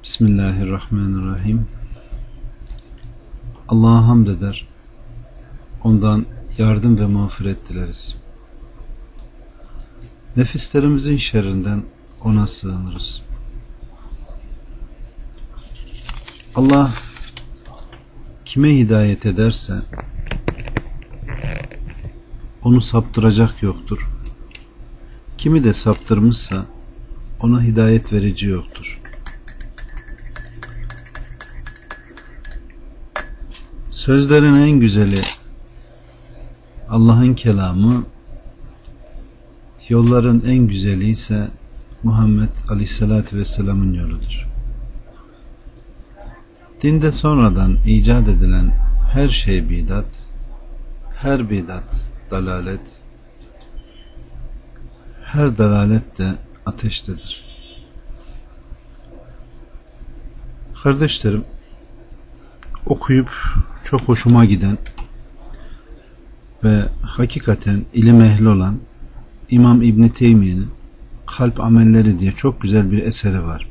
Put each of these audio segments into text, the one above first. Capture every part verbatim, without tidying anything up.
Bismillahirrahmanirrahim. Allah'a hamd eder, ondan yardım ve mağfiret dileriz. Nefislerimizin şerrinden ona sığınırız. Allah kime hidayet ederse onu saptıracak yoktur. Kimi de saptırmışsa ona hidayet verici yoktur. Sözlerin en güzeli Allah'ın kelamı, yolların en güzeli ise Muhammed Aleyhisselatü Vesselam'ın yoludur. Dinde sonradan icat edilen her şey bidat, her bidat dalalet, her dalalet de ateştedir. Kardeşlerim, okuyup çok hoşuma giden ve hakikaten ilim ehli olan İmam İbn Teymiye'nin Kalp Amelleri diye çok güzel bir eseri var.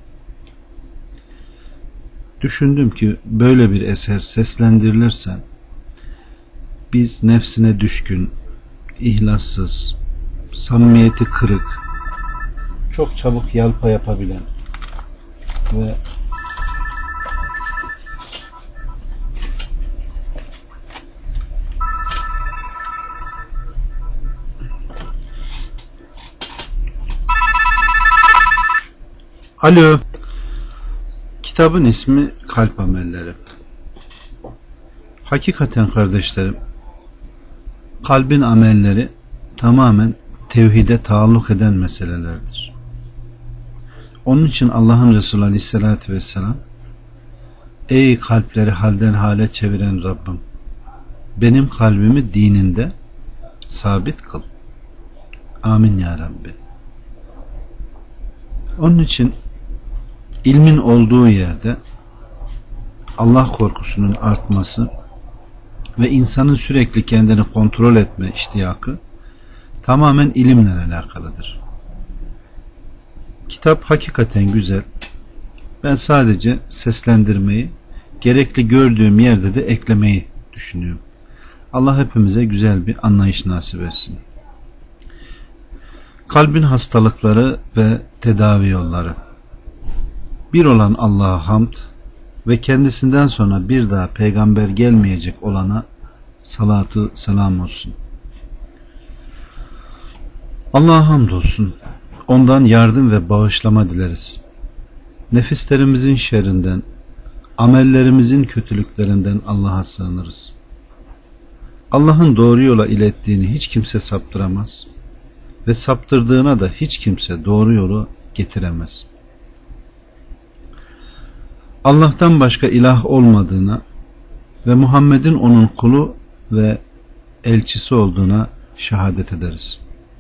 Düşündüm ki böyle bir eser seslendirilirse biz nefsine düşkün, ihlassız, samimiyeti kırık, çok çabuk yalpa yapabilen ve Alo. Kitabın ismi Kalp Amelleri. Hakikaten kardeşlerim, kalbin amelleri tamamen tevhide taalluk eden meselelerdir. Onun için Allah'ın Resulü Aleyhisselatü Vesselam, ey kalpleri halden hale çeviren Rabbim, benim kalbimi dininde sabit kıl. Amin ya Rabbi. Onun için İlmin olduğu yerde Allah korkusunun artması ve insanın sürekli kendini kontrol etme iştiyakı tamamen ilimle alakalıdır. Kitap hakikaten güzel. Ben sadece seslendirmeyi, gerekli gördüğüm yerde de eklemeyi düşünüyorum. Allah hepimize güzel bir anlayış nasip etsin. Kalbin hastalıkları ve tedavi yolları. Bir olan Allah'a hamd ve kendisinden sonra bir daha peygamber gelmeyecek olana salatu selam olsun. Allah'a hamd olsun. Ondan yardım ve bağışlama dileriz. Nefislerimizin şerrinden, amellerimizin kötülüklerinden Allah'a sığınırız. Allah'ın doğru yola ilettiğini hiç kimse saptıramaz ve saptırdığına da hiç kimse doğru yolu getiremez. Allah'tan başka ilah olmadığına ve Muhammed'in onun kulu ve elçisi olduğuna şehadet ederiz.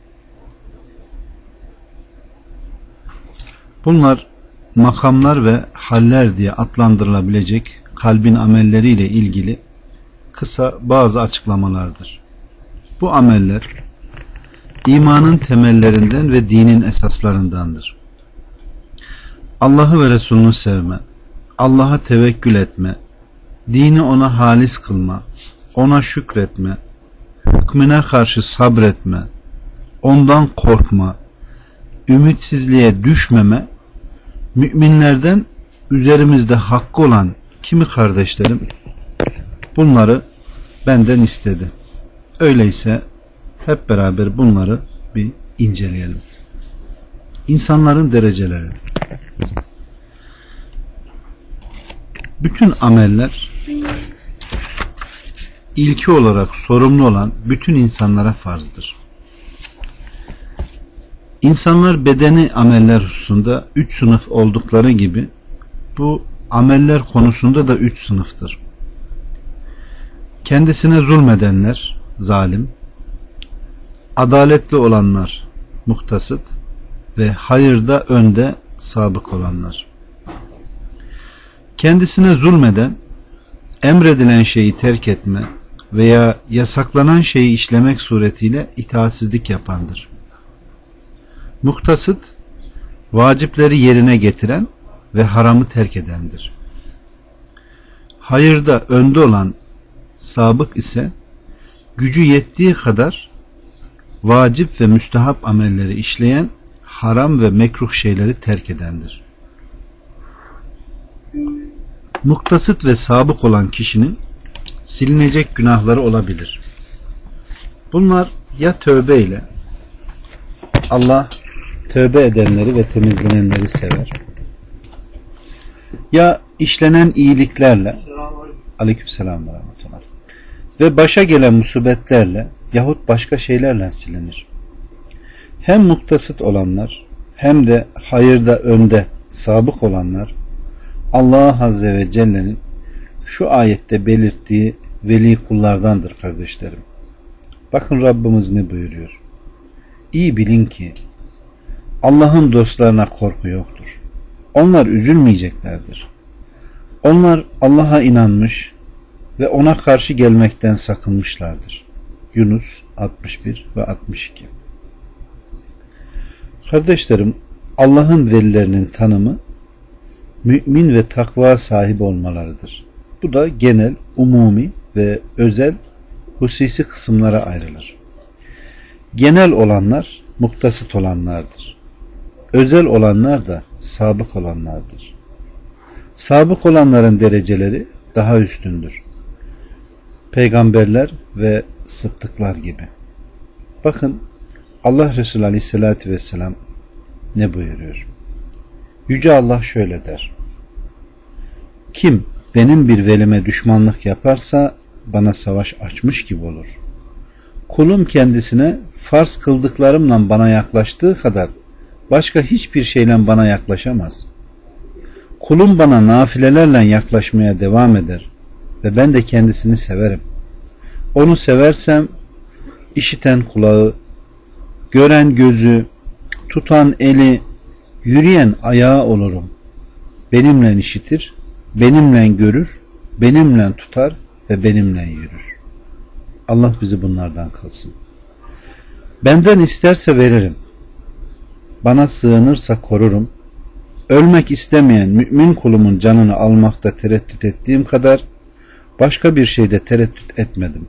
Bunlar makamlar ve haller diye adlandırılabilecek kalbin amelleriyle ilgili kısa bazı açıklamalardır. Bu ameller imanın temellerinden ve dinin esaslarındandır. Allah'ı ve Resulünü sevme, Allah'a tevekkül etme, dini ona halis kılma, ona şükretme, hükmüne karşı sabretme, ondan korkma, ümitsizliğe düşmeme, müminlerden üzerimizde hakkı olan kimi kardeşlerim bunları benden istedi. Öyleyse hep beraber bunları bir inceleyelim. İnsanların dereceleri. Bütün ameller ilki olarak sorumlu olan bütün insanlara farzdır. İnsanlar bedeni ameller hususunda üç sınıf oldukları gibi bu ameller konusunda da üç sınıftır. Kendisine zulmedenler zalim, adaletli olanlar muktasıt ve hayırda önde sabık olanlar. Kendisine zulmeden, emredilen şeyi terk etme veya yasaklanan şeyi işlemek suretiyle itaatsizlik yapandır. Muktasıt, vacipleri yerine getiren ve haramı terk edendir. Hayırda önde olan sabık ise gücü yettiği kadar vacip ve müstehap amelleri işleyen, haram ve mekruh şeyleri terk edendir. Muktasıt ve sabık olan kişinin silinecek günahları olabilir. Bunlar ya tövbe ile, Allah tövbe edenleri ve temizlenenleri sever, ya işlenen iyiliklerle, aleykümselam ve rahmetullah, ve başa gelen musibetlerle yahut başka şeylerle silinir. Hem muktasıt olanlar hem de hayırda önde sabık olanlar Allah Azze ve Celle'nin şu ayette belirttiği veli kullardandır kardeşlerim. Bakın Rabbimiz ne buyuruyor? İyi bilin ki Allah'ın dostlarına korku yoktur. Onlar üzülmeyeceklerdir. Onlar Allah'a inanmış ve ona karşı gelmekten sakınmışlardır. Yunus altmış bir ve altmış iki. Kardeşlerim, Allah'ın velilerinin tanımı mümin ve takva sahibi olmalarıdır. Bu da genel, umumi ve özel, hususi kısımlara ayrılır. Genel olanlar muktasıt olanlardır. Özel olanlar da sabık olanlardır. Sabık olanların dereceleri daha üstündür. Peygamberler ve sıddıklar gibi. Bakın Allah Resulü Aleyhisselatü Vesselam ne buyuruyor? Yüce Allah şöyle der: kim benim bir velime düşmanlık yaparsa bana savaş açmış gibi olur. Kulum kendisine farz kıldıklarımla bana yaklaştığı kadar başka hiçbir şeyle bana yaklaşamaz. Kulum bana nafilelerle yaklaşmaya devam eder ve ben de kendisini severim. Onu seversem işiten kulağı, gören gözü, tutan eli, yürüyen ayağı olurum. Benimle işitir, benimle görür, benimle tutar ve benimle yürür. Allah bizi bunlardan kılsın. Benden isterse veririm. Bana sığınırsa korurum. Ölmek istemeyen mümin kulumun canını almakta tereddüt ettiğim kadar başka bir şeyde tereddüt etmedim.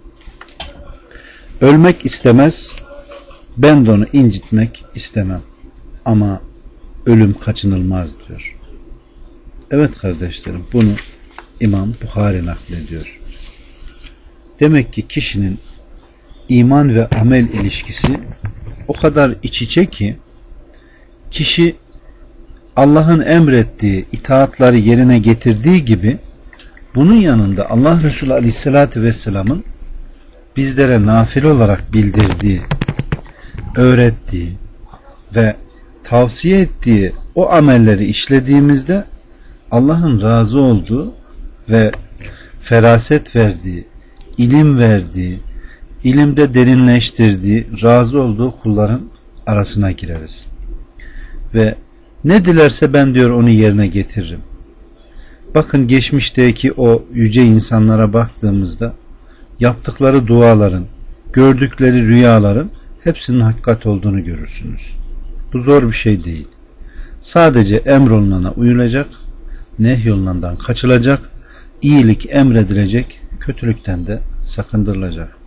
Ölmek istemez, ben de onu incitmek istemem. Ama ölüm kaçınılmaz diyor. Evet kardeşlerim, bunu İmam Bukhari naklediyor. Demek ki kişinin iman ve amel ilişkisi o kadar iç içe ki kişi Allah'ın emrettiği itaatları yerine getirdiği gibi bunun yanında Allah Resulü Aleyhisselatü Vesselam'ın bizlere nafile olarak bildirdiği, öğrettiği ve tavsiye ettiği o amelleri işlediğimizde Allah'ın razı olduğu ve feraset verdiği, ilim verdiği, ilimde derinleştirdiği, razı olduğu kulların arasına gireriz. Ve ne dilerse ben diyor onu yerine getiririm. Bakın geçmişteki o yüce insanlara baktığımızda yaptıkları duaların, gördükleri rüyaların hepsinin hakikat olduğunu görürsünüz. Bu zor bir şey değil. Sadece emrolunana uyulacak, nehyolunandan kaçılacak, iyilik emredilecek, kötülükten de sakındırılacak.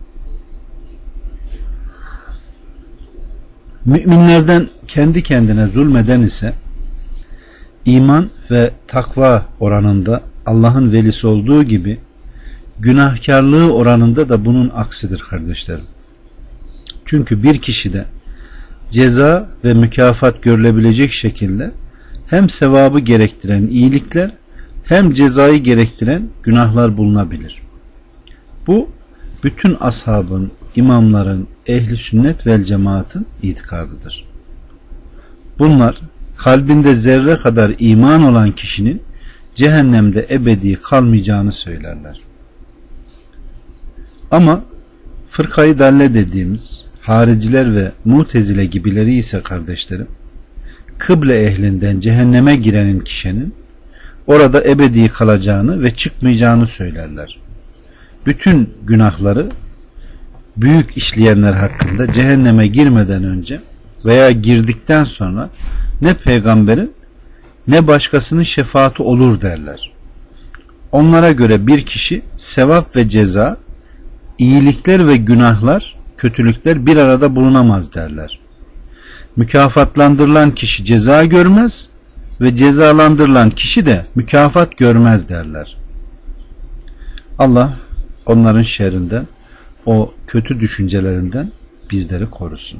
Müminlerden kendi kendine zulmeden ise iman ve takva oranında Allah'ın velisi olduğu gibi günahkarlığı oranında da bunun aksidir kardeşlerim. Çünkü bir kişide ceza ve mükafat görülebilecek şekilde hem sevabı gerektiren iyilikler hem cezayı gerektiren günahlar bulunabilir. Bu bütün ashabın, imamların, ehli sünnet vel cemaatın itikadıdır. Bunlar kalbinde zerre kadar iman olan kişinin cehennemde ebedi kalmayacağını söylerler. Ama fırkayı dalle dediğimiz hariciler ve mutezile gibileri ise kardeşlerim, kıble ehlinden cehenneme girenin kişinin orada ebedi kalacağını ve çıkmayacağını söylerler. Bütün günahları büyük işleyenler hakkında cehenneme girmeden önce veya girdikten sonra ne peygamberin ne başkasının şefaati olur derler. Onlara göre bir kişi sevap ve ceza, iyilikler ve günahlar, kötülükler bir arada bulunamaz derler. Mükafatlandırılan kişi ceza görmez ve cezalandırılan kişi de mükafat görmez derler. Allah onların şerrinden, o kötü düşüncelerinden bizleri korusun.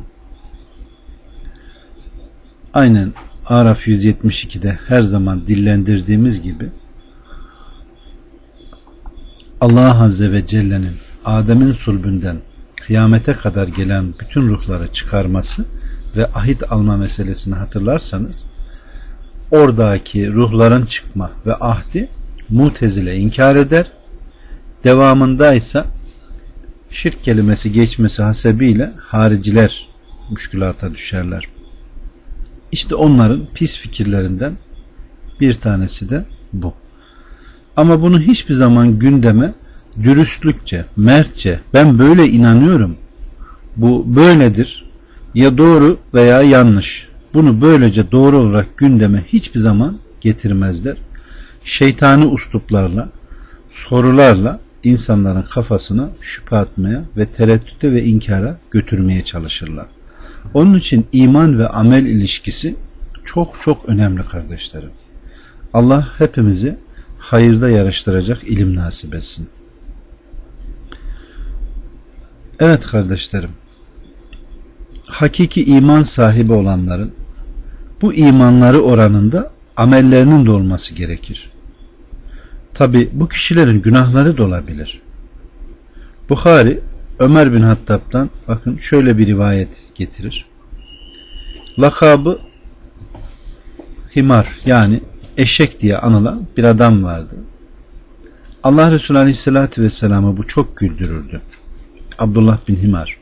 Aynen Araf yüz yetmiş ikide her zaman dillendirdiğimiz gibi Allah Azze ve Celle'nin Adem'in sulbünden kıyamete kadar gelen bütün ruhları çıkarması ve ahit alma meselesini hatırlarsanız, oradaki ruhların çıkma ve ahdi Mutezile inkar eder, devamında ise şirk kelimesi geçmesi hasebiyle hariciler müşkülata düşerler. İşte onların pis fikirlerinden bir tanesi de bu. Ama bunu hiçbir zaman gündeme dürüstlükçe, mertçe, ben böyle inanıyorum, bu böyledir, ya doğru veya yanlış, bunu böylece doğru olarak gündeme hiçbir zaman getirmezler. Şeytani usluplarla, sorularla insanların kafasına şüphe atmaya ve tereddüte ve inkara götürmeye çalışırlar. Onun için iman ve amel ilişkisi çok çok önemli kardeşlerim. Allah hepimizi hayırda yarıştıracak ilim nasip etsin. Evet kardeşlerim, hakiki iman sahibi olanların bu imanları oranında amellerinin de olması gerekir. Tabi bu kişilerin günahları da olabilir. Buhari Ömer bin Hattab'dan bakın şöyle bir rivayet getirir. Lakabı Himar, yani eşek diye anılan bir adam vardı. Allah Resulü Aleyhisselatü Vesselam'ı bu çok güldürürdü. Abdullah bin Himar.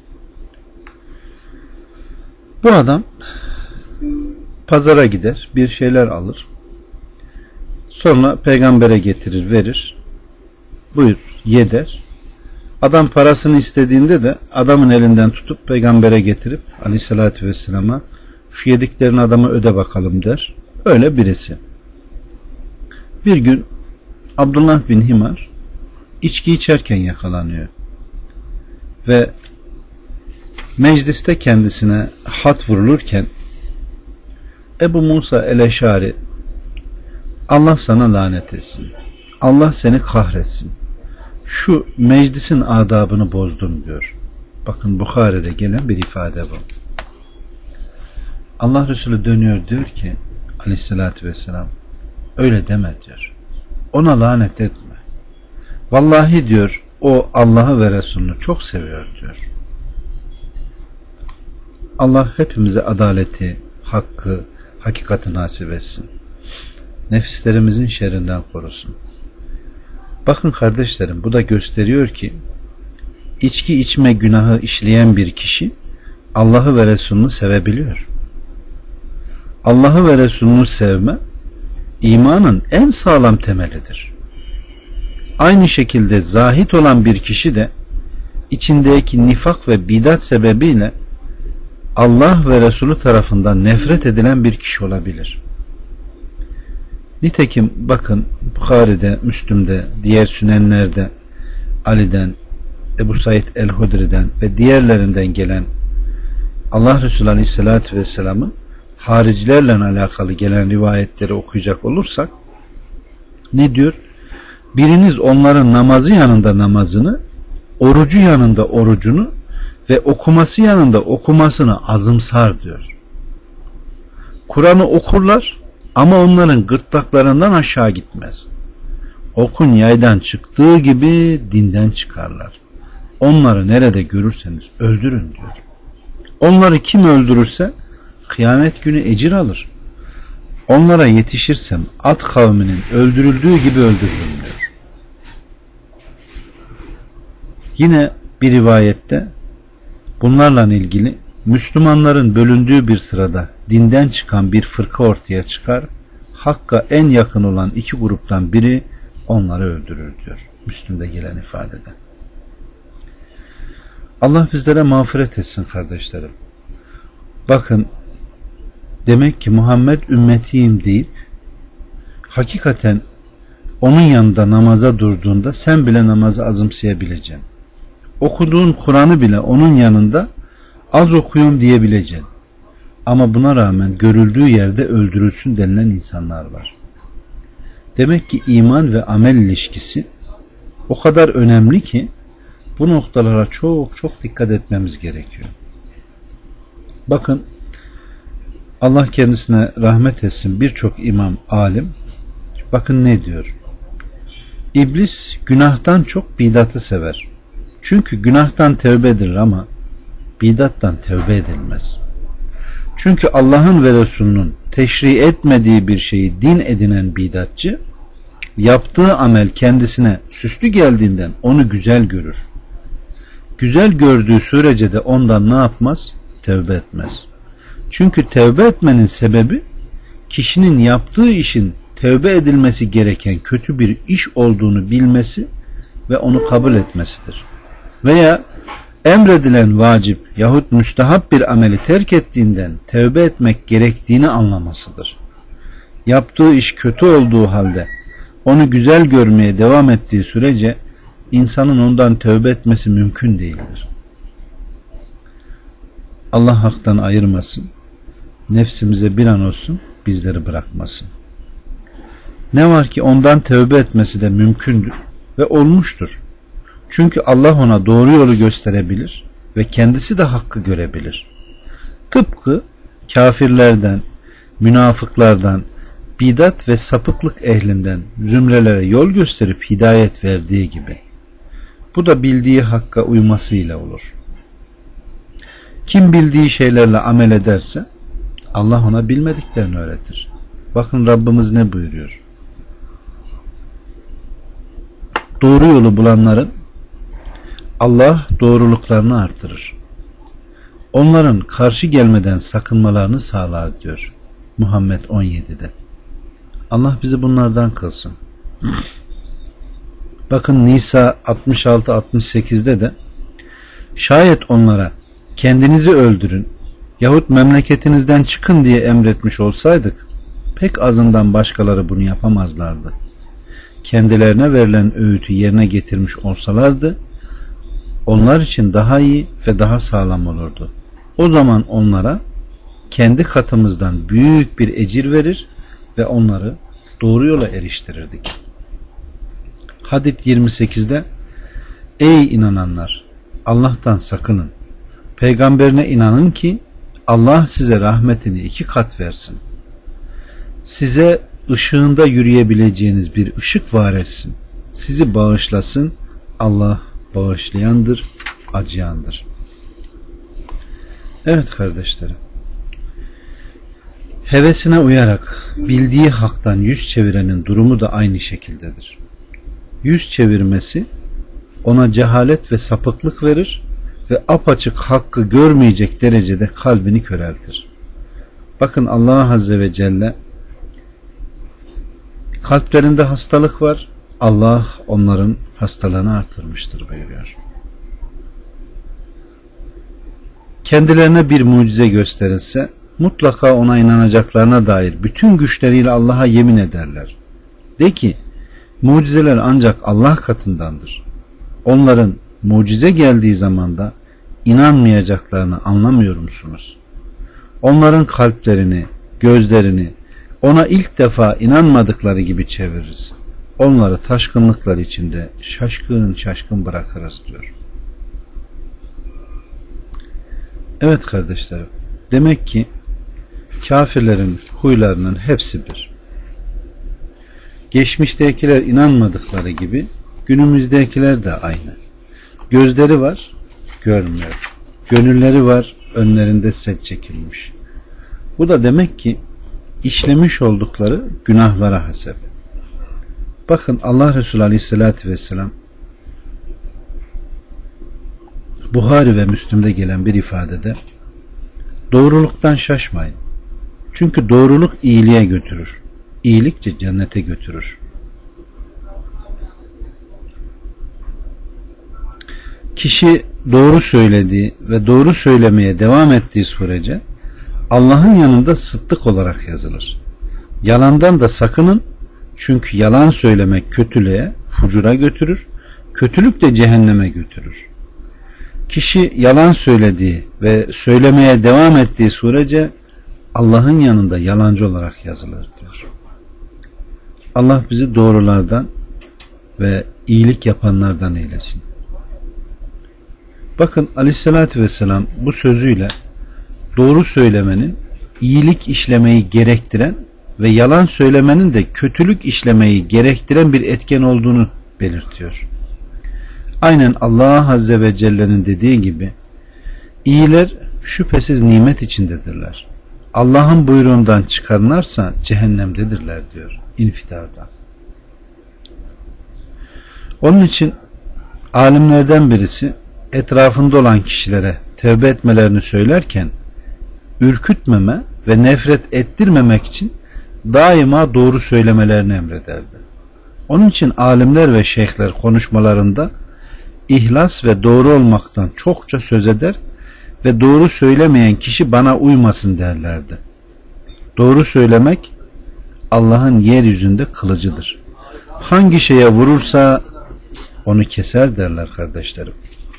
Bu adam pazara gider, bir şeyler alır. Sonra peygambere getirir, verir. Buyur, ye der. Adam parasını istediğinde de adamın elinden tutup peygambere getirip Aleyhisselatü Vesselam'a şu yediklerini adama öde bakalım der. Öyle birisi. Bir gün Abdullah bin Himar içki içerken yakalanıyor. Ve mecliste kendisine hat vurulurken Ebu Musa el-Eşari, Allah sana lanet etsin, Allah seni kahretsin, şu meclisin adabını bozdun diyor. Bakın Bukhari'de gelen bir ifade bu. Allah Resulü dönüyor, diyor ki Aleyhisselatü Vesselam, öyle deme diyor. Ona lanet etme. Vallahi diyor, o Allah'ı ve Resulünü çok seviyor diyor. Allah hepimize adaleti, hakkı, hakikati nasip etsin. Nefislerimizin şerrinden korusun. Bakın kardeşlerim, bu da gösteriyor ki içki içme günahı işleyen bir kişi Allah'ı ve Resulünü sevebiliyor. Allah'ı ve Resulünü sevme imanın en sağlam temelidir. Aynı şekilde zahit olan bir kişi de içindeki nifak ve bidat sebebiyle Allah ve Resulü tarafından nefret edilen bir kişi olabilir. Nitekim bakın Bukhari'de, Müslüm'de, diğer sünenlerde Ali'den, Ebu Said el-Hudri'den ve diğerlerinden gelen Allah Resulü Aleyhisselatü Vesselam'ın haricilerle alakalı gelen rivayetleri okuyacak olursak ne diyor? Biriniz onların namazı yanında namazını, orucu yanında orucunu ve okuması yanında okumasını azımsar diyor. Kur'an'ı okurlar ama onların gırtlaklarından aşağı gitmez. Okun yaydan çıktığı gibi dinden çıkarlar. Onları nerede görürseniz öldürün diyor. Onları kim öldürürse kıyamet günü ecir alır. Onlara yetişirsem Ad kavminin öldürüldüğü gibi öldürürüm diyor. Yine bir rivayette bunlarla ilgili Müslümanların bölündüğü bir sırada dinden çıkan bir fırka ortaya çıkar. Hakka en yakın olan iki gruptan biri onları öldürür diyor. Müslüm'de gelen ifadede. Allah bizlere mağfiret etsin kardeşlerim. Bakın, demek ki Muhammed ümmetiyim deyip hakikaten onun yanında namaza durduğunda sen bile namazı azımsayabileceksin. Okuduğun Kur'an'ı bile onun yanında az okuyun diyebileceksin. Ama buna rağmen görüldüğü yerde öldürülsün denilen insanlar var. Demek ki iman ve amel ilişkisi o kadar önemli ki bu noktalara çok çok dikkat etmemiz gerekiyor. Bakın, Allah kendisine rahmet etsin, birçok imam, alim bakın ne diyor? İblis günahtan çok bidatı sever. Çünkü günahtan tevbe edilir ama bidattan tevbe edilmez. Çünkü Allah'ın ve Resulünün teşri etmediği bir şeyi din edinen bidatçı, yaptığı amel kendisine süslü geldiğinden onu güzel görür. Güzel gördüğü sürece de ondan ne yapmaz? Tevbe etmez. Çünkü tevbe etmenin sebebi kişinin yaptığı işin tevbe edilmesi gereken kötü bir iş olduğunu bilmesi ve onu kabul etmesidir. Veya emredilen vacip yahut müstehap bir ameli terk ettiğinden tevbe etmek gerektiğini anlamasıdır. Yaptığı iş kötü olduğu halde onu güzel görmeye devam ettiği sürece insanın ondan tövbe etmesi mümkün değildir. Allah haktan ayırmasın, nefsimize bir an olsun bizleri bırakmasın. Ne var ki ondan tövbe etmesi de mümkündür ve olmuştur. Çünkü Allah ona doğru yolu gösterebilir ve kendisi de hakkı görebilir. Tıpkı kafirlerden, münafıklardan, bidat ve sapıklık ehlinden zümrelere yol gösterip hidayet verdiği gibi. Bu da bildiği hakka uymasıyla olur. Kim bildiği şeylerle amel ederse Allah ona bilmediklerini öğretir. Bakın Rabbimiz ne buyuruyor? Doğru yolu bulanların Allah doğruluklarını artırır. Onların karşı gelmeden sakınmalarını sağlar diyor Muhammed on yedide. Allah bizi bunlardan kılsın. Bakın Nisa altmış altı altmış sekizde de şayet onlara kendinizi öldürün yahut memleketinizden çıkın diye emretmiş olsaydık pek azından başkaları bunu yapamazlardı. Kendilerine verilen öğütü yerine getirmiş olsalardı onlar için daha iyi ve daha sağlam olurdu. O zaman onlara kendi katımızdan büyük bir ecir verir ve onları doğru yola eriştirirdik. Hadid yirmi sekizde ey inananlar, Allah'tan sakının. Peygamberine inanın ki Allah size rahmetini iki kat versin. Size ışığında yürüyebileceğiniz bir ışık var etsin. Sizi bağışlasın. Allah bağışlayandır, acıyandır. Evet kardeşlerim. Hevesine uyarak bildiği haktan yüz çevirenin durumu da aynı şekildedir. Yüz çevirmesi ona cehalet ve sapıklık verir ve apaçık hakkı görmeyecek derecede kalbini köreltir. Bakın Allah Azze ve Celle kalplerinde hastalık var. Allah onların hastalığını artırmıştır buyuruyor. Kendilerine bir mucize gösterilse mutlaka ona inanacaklarına dair bütün güçleriyle Allah'a yemin ederler. De ki mucizeler ancak Allah katındandır. Onların mucize geldiği zaman da inanmayacaklarını anlamıyor musunuz? Onların kalplerini, gözlerini ona ilk defa inanmadıkları gibi çeviririz. Onları taşkınlıklar içinde şaşkın şaşkın bırakırız diyor. Evet kardeşlerim, demek ki kafirlerin huylarının hepsi bir. Geçmiştekiler inanmadıkları gibi günümüzdekiler de aynı. Gözleri var, görmüyor. Gönülleri var, önlerinde set çekilmiş. Bu da demek ki işlemiş oldukları günahlara hasep. Bakın Allah Resulü Aleyhisselatü Vesselam Buhari ve Müslim'de gelen bir ifadede doğruluktan şaşmayın. Çünkü doğruluk iyiliğe götürür. İyilikçe cennete götürür. Kişi doğru söylediği ve doğru söylemeye devam ettiği sürece Allah'ın yanında sıddık olarak yazılır. Yalandan da sakının, Çünkü yalan söylemek kötülüğe, fucura götürür, kötülük de cehenneme götürür. Kişi yalan söylediği ve söylemeye devam ettiği sürece Allah'ın yanında yalancı olarak yazılır diyor. Allah bizi doğrulardan ve iyilik yapanlardan eylesin. Bakın Aleyhisselatü Vesselam bu sözüyle doğru söylemenin iyilik işlemeyi gerektiren ve yalan söylemenin de kötülük işlemeyi gerektiren bir etken olduğunu belirtiyor. Aynen Allah Azze ve Celle'nin dediği gibi iyiler şüphesiz nimet içindedirler. Allah'ın buyruğundan çıkarlarsa cehennemdedirler diyor İnfitar'da. Onun için alimlerden birisi etrafında olan kişilere tevbe etmelerini söylerken ürkütmeme ve nefret ettirmemek için daima doğru söylemelerini emrederdi. Onun için alimler ve şeyhler konuşmalarında ihlas ve doğru olmaktan çokça söz eder ve doğru söylemeyen kişi bana uymasın derlerdi. Doğru söylemek Allah'ın yeryüzünde kılıcıdır. Hangi şeye vurursa onu keser derler kardeşlerim.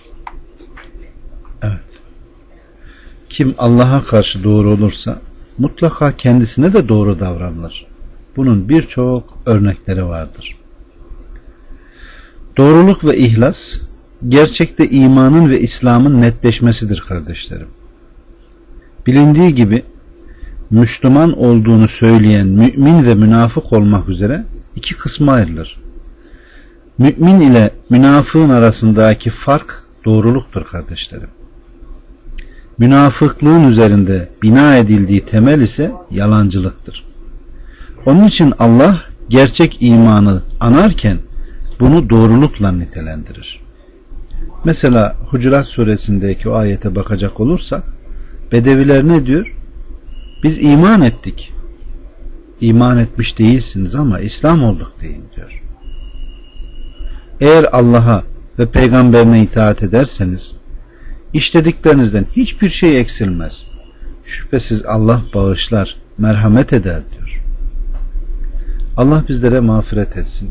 Evet. Kim Allah'a karşı doğru olursa mutlaka kendisine de doğru davranılır. Bunun birçok örnekleri vardır. Doğruluk ve ihlas gerçekte imanın ve İslam'ın netleşmesidir kardeşlerim. Bilindiği gibi Müslüman olduğunu söyleyen mümin ve münafık olmak üzere iki kısma ayrılır. Mümin ile münafığın arasındaki fark doğruluktur kardeşlerim. Münafıklığın üzerinde bina edildiği temel ise yalancılıktır. Onun için Allah gerçek imanı anarken bunu doğrulukla nitelendirir. Mesela Hucurat suresindeki o ayete bakacak olursak Bedeviler ne diyor? Biz iman ettik. İman etmiş değilsiniz ama İslam olduk deyin diyor. Eğer Allah'a ve peygamberine itaat ederseniz işlediklerinizden hiçbir şey eksilmez. Şüphesiz Allah bağışlar, merhamet eder diyor. Allah bizlere mağfiret etsin.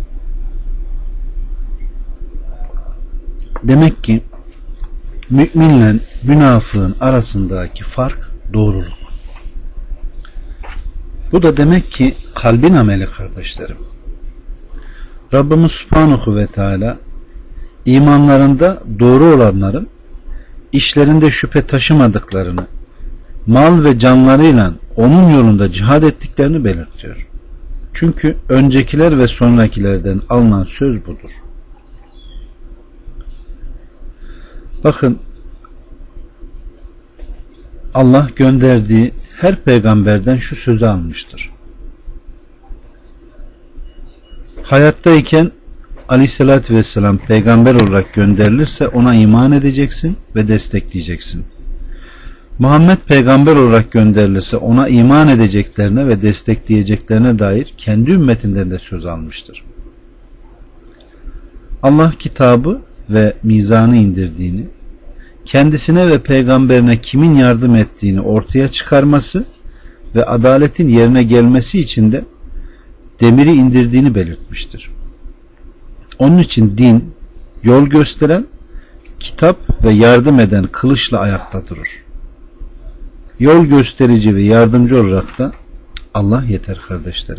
Demek ki müminle münafığın arasındaki fark doğruluk. Bu da demek ki kalbin ameli kardeşlerim. Rabbimiz Subhanahu ve Teala imanlarında doğru olanların işlerinde şüphe taşımadıklarını, mal ve canlarıyla onun yolunda cihad ettiklerini belirtiyor. Çünkü öncekiler ve sonrakilerden alınan söz budur. Bakın Allah gönderdiği her peygamberden şu sözü almıştır. Hayattayken Aleyhisselatü Vesselam peygamber olarak gönderilirse ona iman edeceksin ve destekleyeceksin. Muhammed peygamber olarak gönderilirse ona iman edeceklerine ve destekleyeceklerine dair kendi ümmetinden de söz almıştır. Allah kitabı ve mizanı indirdiğini, kendisine ve peygamberine kimin yardım ettiğini ortaya çıkarması ve adaletin yerine gelmesi için de demiri indirdiğini belirtmiştir. Onun için din, yol gösteren, kitap ve yardım eden kılıçla ayakta durur. Yol gösterici ve yardımcı olarak da Allah yeter kardeşlerim.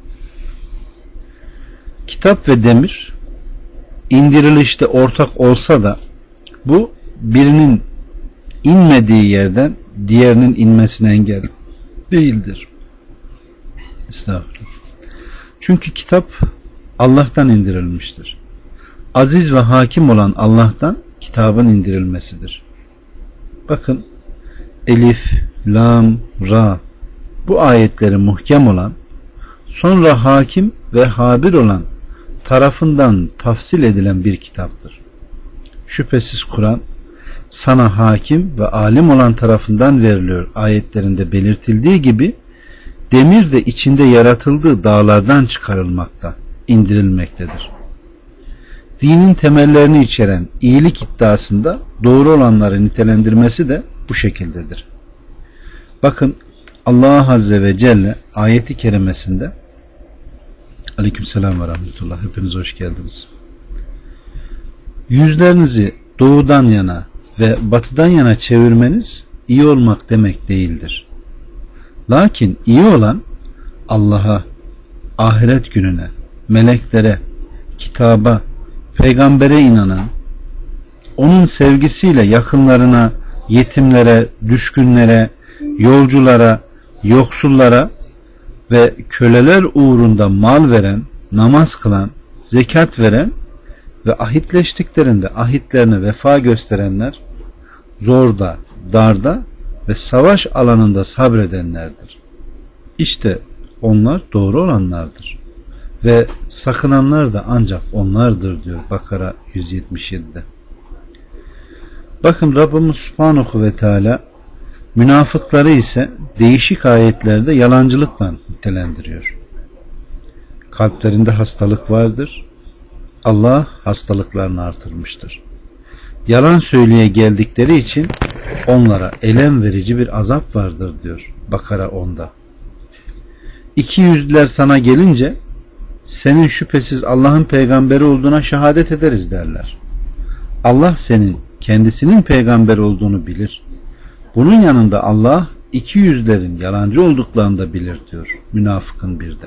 Kitap ve demir indirilişte ortak olsa da bu birinin inmediği yerden diğerinin inmesine engel değildir. Estağfurullah. Çünkü kitap Allah'tan indirilmiştir. Aziz ve hakim olan Allah'tan kitabın indirilmesidir. Bakın Elif, Lam, Ra bu ayetleri muhkem olan, sonra hakim ve habir olan tarafından tafsil edilen bir kitaptır. Şüphesiz Kur'an sana hakim ve alim olan tarafından veriliyor ayetlerinde belirtildiği gibi demir de içinde yaratıldığı dağlardan çıkarılmakta, indirilmektedir. Dinin temellerini içeren iyilik iddiasında doğru olanları nitelendirmesi de bu şekildedir. Bakın Allah Azze ve Celle ayeti kerimesinde Aleykümselam ve rahmetullah. Hepiniz hoş geldiniz. Yüzlerinizi doğudan yana ve batıdan yana çevirmeniz iyi olmak demek değildir. Lakin iyi olan Allah'a, ahiret gününe, meleklere, kitaba, peygambere inanan, onun sevgisiyle yakınlarına, yetimlere, düşkünlere, yolculara, yoksullara ve köleler uğrunda mal veren, namaz kılan, zekat veren ve ahitleştiklerinde ahitlerine vefa gösterenler, zorda, darda ve savaş alanında sabredenlerdir. İşte onlar doğru olanlardır. Ve sakınanlar da ancak onlardır diyor Bakara yüz yetmiş yedi'de. Bakın Rabbimiz Subhanahu ve Teala münafıkları ise değişik ayetlerde yalancılıkla nitelendiriyor. Kalplerinde hastalık vardır. Allah hastalıklarını artırmıştır. Yalan söyleye geldikleri için onlara elem verici bir azap vardır diyor Bakara on'da. İki yüzlüler sana gelince senin şüphesiz Allah'ın peygamberi olduğuna şehadet ederiz derler. Allah senin kendisinin peygamber olduğunu bilir. Bunun yanında Allah iki yüzlerin yalancı olduklarını da bilir diyor Münafık'ın birde.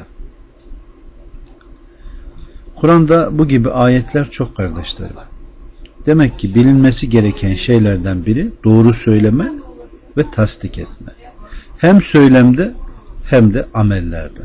Kur'an'da bu gibi ayetler çok kardeşlerim. Demek ki bilinmesi gereken şeylerden biri doğru söyleme ve tasdik etme. Hem söylemde hem de amellerde.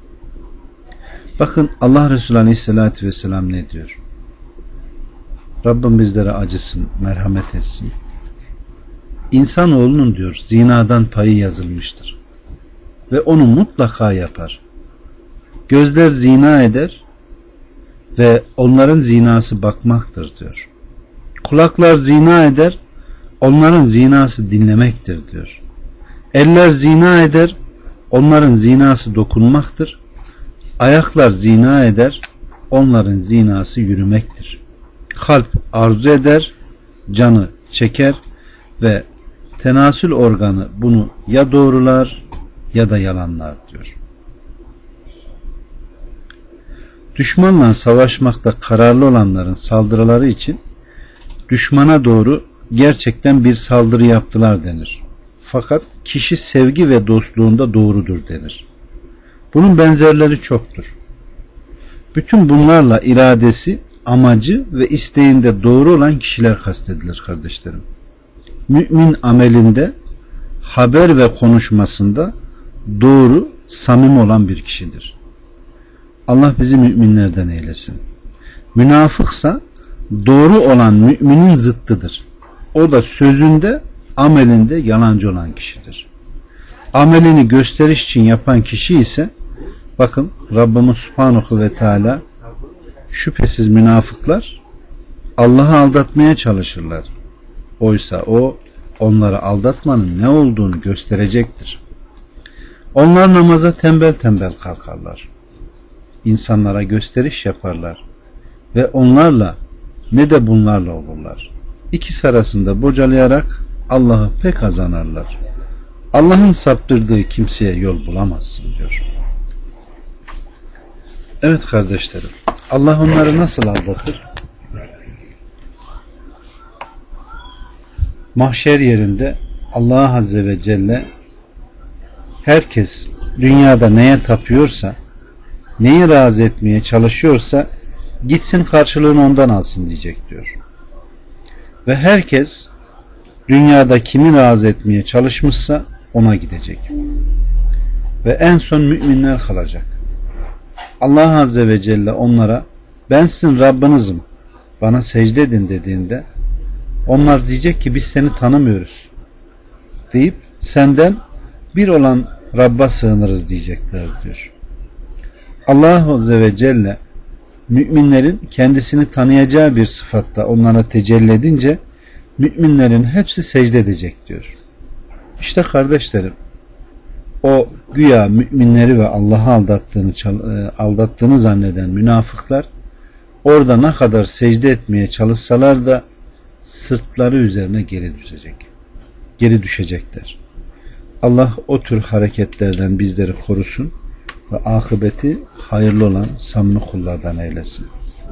Bakın Allah Resulü Aleyhisselatü Vesselam ne diyor? Rabbim bizlere acısın, merhamet etsin. İnsanoğlunun diyor zinadan payı yazılmıştır. Ve onu mutlaka yapar. Gözler zina eder ve onların zinası bakmaktır diyor. Kulaklar zina eder, onların zinası dinlemektir diyor. Eller zina eder, onların zinası dokunmaktır. Ayaklar zina eder, onların zinası yürümektir. Kalp arzu eder, canı çeker ve tenasül organı bunu ya doğrular ya da yalanlar diyor. Düşmanla savaşmakta kararlı olanların saldırıları için düşmana doğru gerçekten bir saldırı yaptılar denir. Fakat kişi sevgi ve dostluğunda doğrudur denir. Bunun benzerleri çoktur. Bütün bunlarla iradesi, amacı ve isteğinde doğru olan kişiler kastedilir kardeşlerim. Mümin amelinde, haber ve konuşmasında doğru, samimi olan bir kişidir. Allah bizi müminlerden eylesin. Münafıksa doğru olan müminin zıttıdır. O da sözünde, amelinde yalancı olan kişidir. Amelini gösteriş için yapan kişi ise bakın Rabbimiz Subhanahu ve Teala şüphesiz münafıklar Allah'ı aldatmaya çalışırlar. Oysa o onları aldatmanın ne olduğunu gösterecektir. Onlar namaza tembel tembel kalkarlar. İnsanlara gösteriş yaparlar. Ve onlarla ne de bunlarla olurlar. İkisi arasında bocalayarak Allah'ı pek kazanırlar. Allah'ın saptırdığı kimseye yol bulamazsın diyor. Evet kardeşlerim, Allah onları nasıl aldatır? Mahşer yerinde Allah Azze ve Celle herkes dünyada neye tapıyorsa, neyi razı etmeye çalışıyorsa gitsin karşılığını ondan alsın diyecek diyor. Ve herkes dünyada kimi razı etmeye çalışmışsa ona gidecek. Ve en son müminler kalacak. Allah Azze ve Celle onlara ben sizin Rabbinizim, bana secde edin dediğinde onlar diyecek ki biz seni tanımıyoruz deyip senden bir olan Rabb'a sığınırız diyecekler diyor. Allah Azze ve Celle müminlerin kendisini tanıyacağı bir sıfatta onlara tecelli edince müminlerin hepsi secde edecek diyor. İşte kardeşlerim, o güya müminleri ve Allah'ı aldattığını, aldattığını zanneden münafıklar orada ne kadar secde etmeye çalışsalar da sırtları üzerine geri düşecek. Geri düşecekler. Allah o tür hareketlerden bizleri korusun ve akıbeti hayırlı olan samimi kullardan eylesin.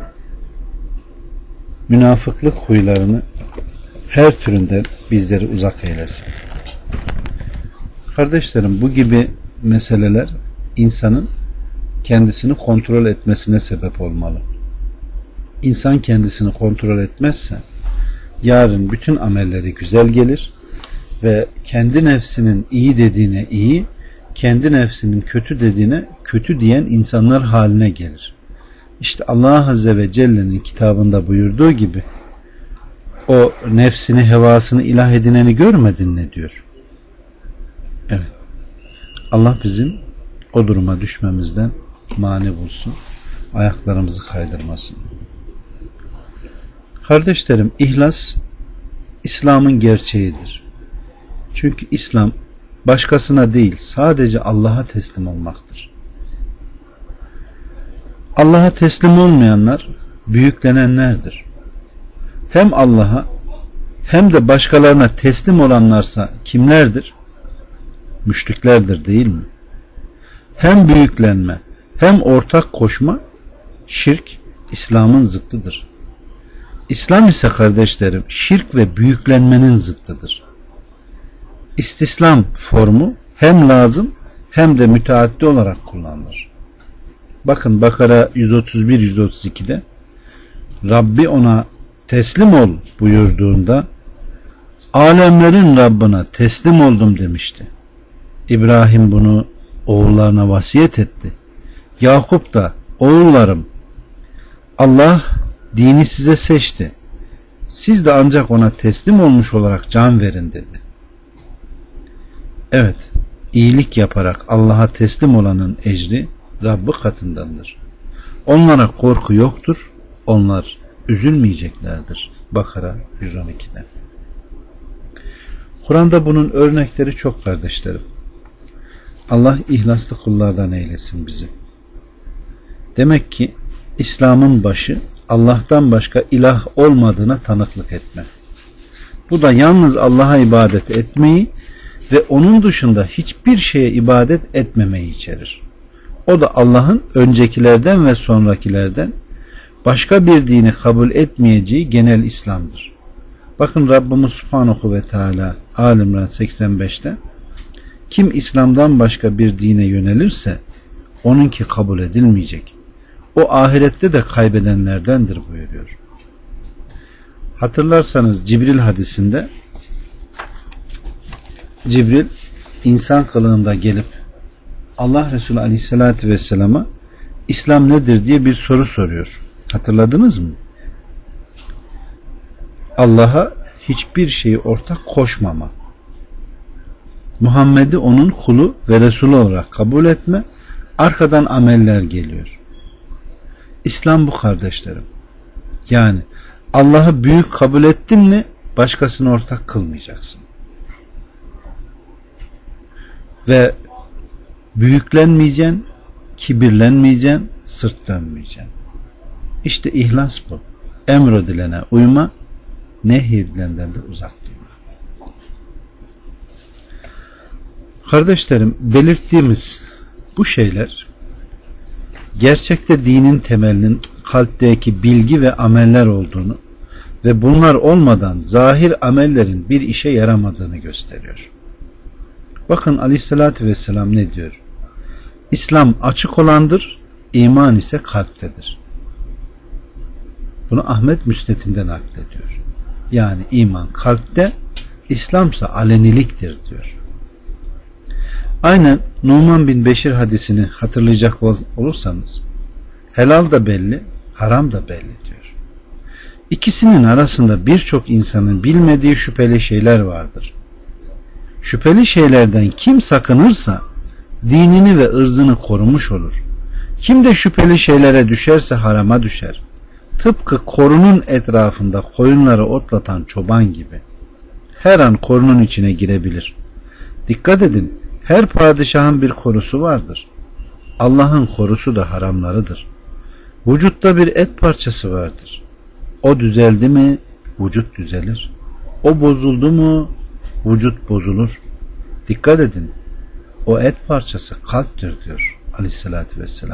Münafıklık huylarını her türünden bizleri uzak eylesin. Kardeşlerim, bu gibi meseleler insanın kendisini kontrol etmesine sebep olmalı. İnsan kendisini kontrol etmezse yarın bütün amelleri güzel gelir ve kendi nefsinin iyi dediğine iyi, kendi nefsinin kötü dediğine kötü diyen insanlar haline gelir. İşte Allah Azze ve Celle'nin kitabında buyurduğu gibi o nefsini, hevasını ilah edineni görmedin ne diyor? Evet. Allah bizim o duruma düşmemizden mani bulsun. Ayaklarımızı kaydırmasın. Kardeşlerim, ihlas İslam'ın gerçeğidir. Çünkü İslam başkasına değil, sadece Allah'a teslim olmaktır. Allah'a teslim olmayanlar büyüklenenlerdir. Hem Allah'a hem de başkalarına teslim olanlarsa kimlerdir? Müşriklerdir, değil mi? Hem büyüklenme hem ortak koşma şirk İslam'ın zıttıdır. İslam ise kardeşlerim şirk ve büyüklenmenin zıttıdır. İstislam formu hem lazım hem de müteaddi olarak kullanılır. Bakın Bakara yüz otuz bir yüz otuz iki'de Rabbi ona teslim ol buyurduğunda alemlerin Rabbına teslim oldum demişti. İbrahim bunu oğullarına vasiyet etti. Yakup da oğullarım, Allah dini size seçti. Siz de ancak ona teslim olmuş olarak can verin dedi. Evet, iyilik yaparak Allah'a teslim olanın ecri Rabbi katındandır. Onlara korku yoktur. Onlar üzülmeyeceklerdir. Bakara yüz on iki'de. Kur'an'da bunun örnekleri çok kardeşlerim. Allah ihlaslı kullardan eylesin bizi. Demek ki İslam'ın başı Allah'tan başka ilah olmadığına tanıklık etme. Bu da yalnız Allah'a ibadet etmeyi ve onun dışında hiçbir şeye ibadet etmemeyi içerir. O da Allah'ın öncekilerden ve sonrakilerden başka bir dini kabul etmeyeceği genel İslam'dır. Bakın Rabbimiz Subhanahu ve Teala Al-İmran seksen beş'te kim İslam'dan başka bir dine yönelirse onunki kabul edilmeyecek. O ahirette de kaybedenlerdendir buyuruyor. Hatırlarsanız Cibril hadisinde Cibril insan kılığında gelip Allah Resulü Aleyhisselatü Vesselam'a İslam nedir diye bir soru soruyor. Hatırladınız mı? Allah'a hiçbir şeyi ortak koşmama, Muhammed'i onun kulu ve Resulü olarak kabul etme, arkadan ameller geliyor. İslam bu kardeşlerim. Yani Allah'ı büyük kabul ettin mi başkasını ortak kılmayacaksın. Ve büyüklenmeyeceksin, kibirlenmeyeceksin, sırt dönmeyeceksin. İşte ihlas bu. Emredilene uyma, nehyedilenden de uzak durma. Kardeşlerim, belirttiğimiz bu şeyler gerçekte dinin temelinin kalpteki bilgi ve ameller olduğunu ve bunlar olmadan zahir amellerin bir işe yaramadığını gösteriyor. Bakın Aleyhisselatü Vesselam ne diyor? İslam açık olandır, iman ise kalptedir. Bunu Ahmet Müsned'inden naklediyor. Yani iman kalpte, İslamsa aleniliktir diyor. Aynen Numan bin Beşir hadisini hatırlayacak olursanız helal da belli, haram da belli diyor. İkisinin arasında birçok insanın bilmediği şüpheli şeyler vardır. Şüpheli şeylerden kim sakınırsa dinini ve ırzını korumuş olur. Kim de şüpheli şeylere düşerse harama düşer. Tıpkı korunun etrafında koyunları otlatan çoban gibi. Her an korunun içine girebilir. Dikkat edin, her padişahın bir korusu vardır. Allah'ın korusu da haramlarıdır. Vücutta bir et parçası vardır. O düzeldi mi vücut düzelir. O bozuldu mu vücut bozulur. Dikkat edin, o et parçası kalptir diyor aleyhissalatü vesselam.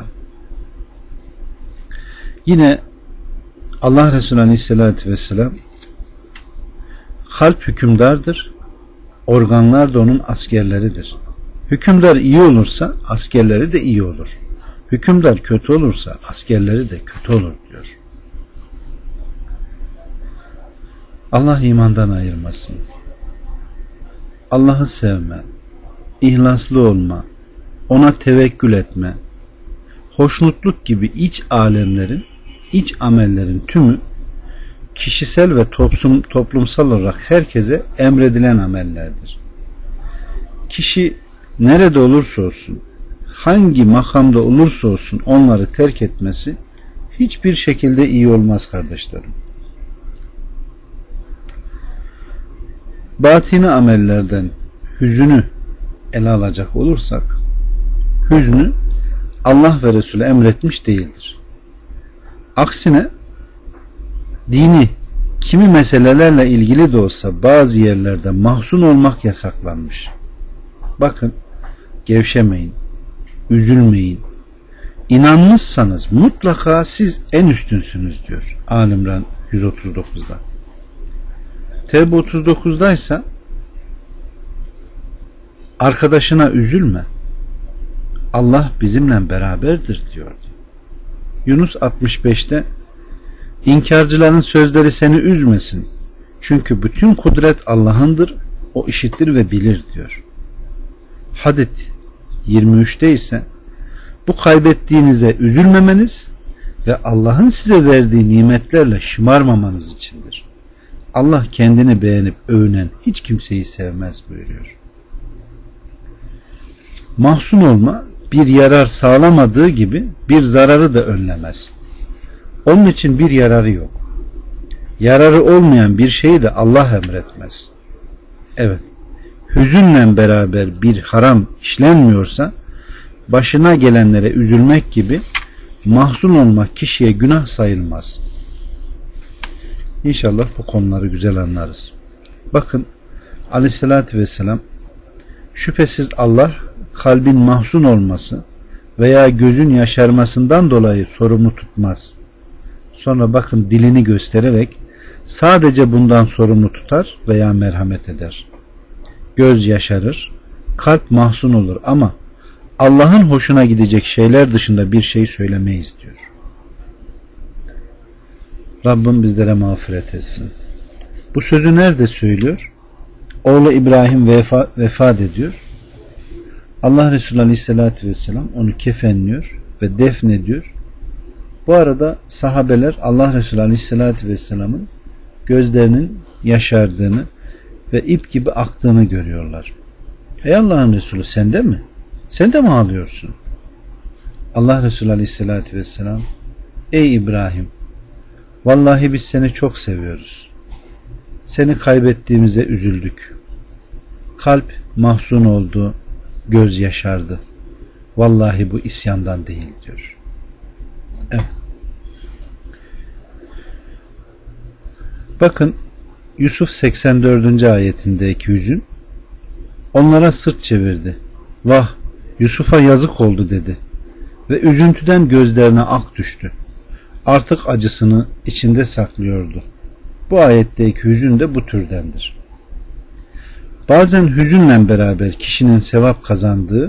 Yine Allah Resulü aleyhissalatü vesselam kalp hükümdardır, organlar da onun askerleridir. Hükümdar iyi olursa askerleri de iyi olur. Hükümdar kötü olursa askerleri de kötü olur diyor. Allah imandan ayırmasın. Allah'ı sevme, ihlaslı olma, ona tevekkül etme, hoşnutluk gibi iç alemlerin, iç amellerin tümü kişisel ve toplum, toplumsal olarak herkese emredilen amellerdir. Kişi nerede olursa olsun, hangi makamda olursa olsun onları terk etmesi hiçbir şekilde iyi olmaz kardeşlerim. Batini amellerden hüzünü ele alacak olursak, hüznü Allah ve Resulü emretmiş değildir. Aksine dini kimi meselelerle ilgili de olsa bazı yerlerde mahzun olmak yasaklanmış. Bakın, gevşemeyin, üzülmeyin. İnanmışsanız mutlaka siz en üstünsünüz diyor Ali İmran yüz otuz dokuzda. Tevbe otuz dokuzdaysa arkadaşına üzülme, Allah bizimle beraberdir diyor. Yunus altmış beşte İnkarcıların sözleri seni üzmesin. Çünkü bütün kudret Allah'ındır. O işitir ve bilir diyor. Hadid yirmi üçte ise bu kaybettiğinize üzülmemeniz ve Allah'ın size verdiği nimetlerle şımarmamanız içindir. Allah kendini beğenip övünen hiç kimseyi sevmez buyuruyor. Mahzun olma bir yarar sağlamadığı gibi bir zararı da önlemez. Onun için bir yararı yok. Yararı olmayan bir şeyi de Allah emretmez. Evet, hüzünle beraber bir haram işlenmiyorsa başına gelenlere üzülmek gibi mahzun olmak kişiye günah sayılmaz. İnşallah bu konuları güzel anlarız. Bakın, aleyhissalatü vesselam şüphesiz Allah kalbin mahzun olması veya gözün yaşarmasından dolayı sorumlu tutmaz. Sonra bakın dilini göstererek sadece bundan sorumlu tutar veya merhamet eder. Göz yaşarır, kalp mahzun olur ama Allah'ın hoşuna gidecek şeyler dışında bir şey söylemeyiz diyor. Rabbim bizlere mağfiret etsin. Bu sözü nerede söylüyor? Oğlu İbrahim vefa, vefat ediyor. Allah Resulü Aleyhisselatü Vesselam onu kefenliyor ve defnediyor. Bu arada sahabeler Allah Resulü Aleyhisselatü Vesselam'ın gözlerinin yaşardığını ve ip gibi aktığını görüyorlar. Ey Allah'ın Resulü, sen de mi? Sen de mi ağlıyorsun? Allah Resulü Aleyhisselatü Vesselam, ey İbrahim, vallahi biz seni çok seviyoruz. Seni kaybettiğimize üzüldük. Kalp mahzun oldu, göz yaşardı. Vallahi bu isyandan değil diyor. Evet. Bakın Yusuf seksen dördüncü ayetindeki hüzün, onlara sırt çevirdi. Vah, Yusuf'a yazık oldu dedi. Ve üzüntüden gözlerine ak düştü. Artık acısını içinde saklıyordu. Bu ayetteki hüzün de bu türdendir. Bazen hüzünle beraber kişinin sevap kazandığı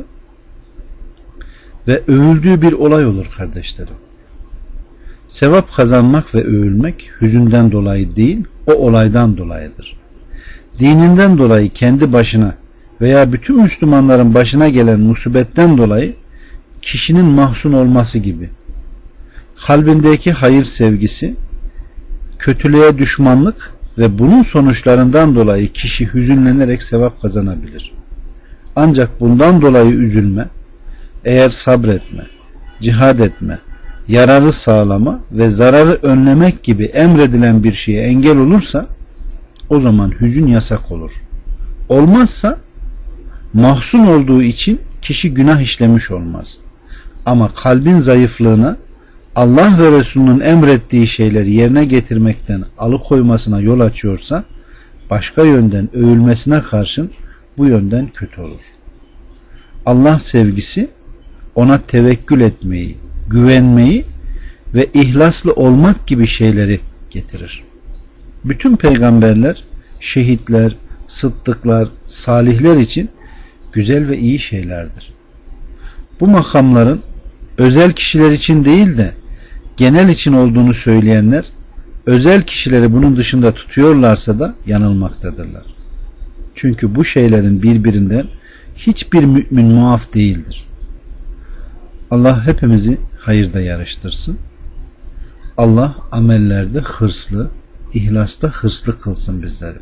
ve övüldüğü bir olay olur kardeşlerim. Sevap kazanmak ve övülmek hüzünden dolayı değil, o olaydan dolayıdır. Dininden dolayı kendi başına veya bütün Müslümanların başına gelen musibetten dolayı kişinin mahzun olması gibi. Kalbindeki hayır sevgisi, kötülüğe düşmanlık ve bunun sonuçlarından dolayı kişi hüzünlenerek sevap kazanabilir. Ancak bundan dolayı üzülme, eğer sabretme, cihad etme, yararı sağlama ve zararı önlemek gibi emredilen bir şeye engel olursa o zaman hüzün yasak olur. Olmazsa mahzun olduğu için kişi günah işlemiş olmaz. Ama kalbin zayıflığına Allah ve Resulünün emrettiği şeyleri yerine getirmekten alıkoymasına yol açıyorsa başka yönden övülmesine karşın bu yönden kötü olur. Allah sevgisi ona tevekkül etmeyi, güvenmeyi ve ihlaslı olmak gibi şeyleri getirir. Bütün peygamberler, şehitler, sıddıklar, salihler için güzel ve iyi şeylerdir. Bu makamların özel kişiler için değil de genel için olduğunu söyleyenler, özel kişileri bunun dışında tutuyorlarsa da yanılmaktadırlar. Çünkü bu şeylerin birbirinden hiçbir mümin muaf değildir. Allah hepimizi hayırda yarıştırsın. Allah amellerde hırslı, İhlasta hırslı kılsın bizleri.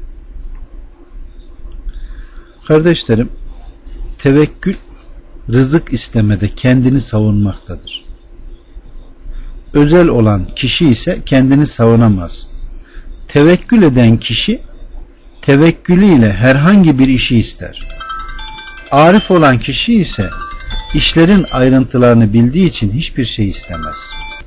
Kardeşlerim, tevekkül rızık istemede kendini savunmaktadır. Özel olan kişi ise kendini savunamaz. Tevekkül eden kişi tevekkülüyle herhangi bir işi ister. Arif olan kişi ise işlerin ayrıntılarını bildiği için hiçbir şey istemez.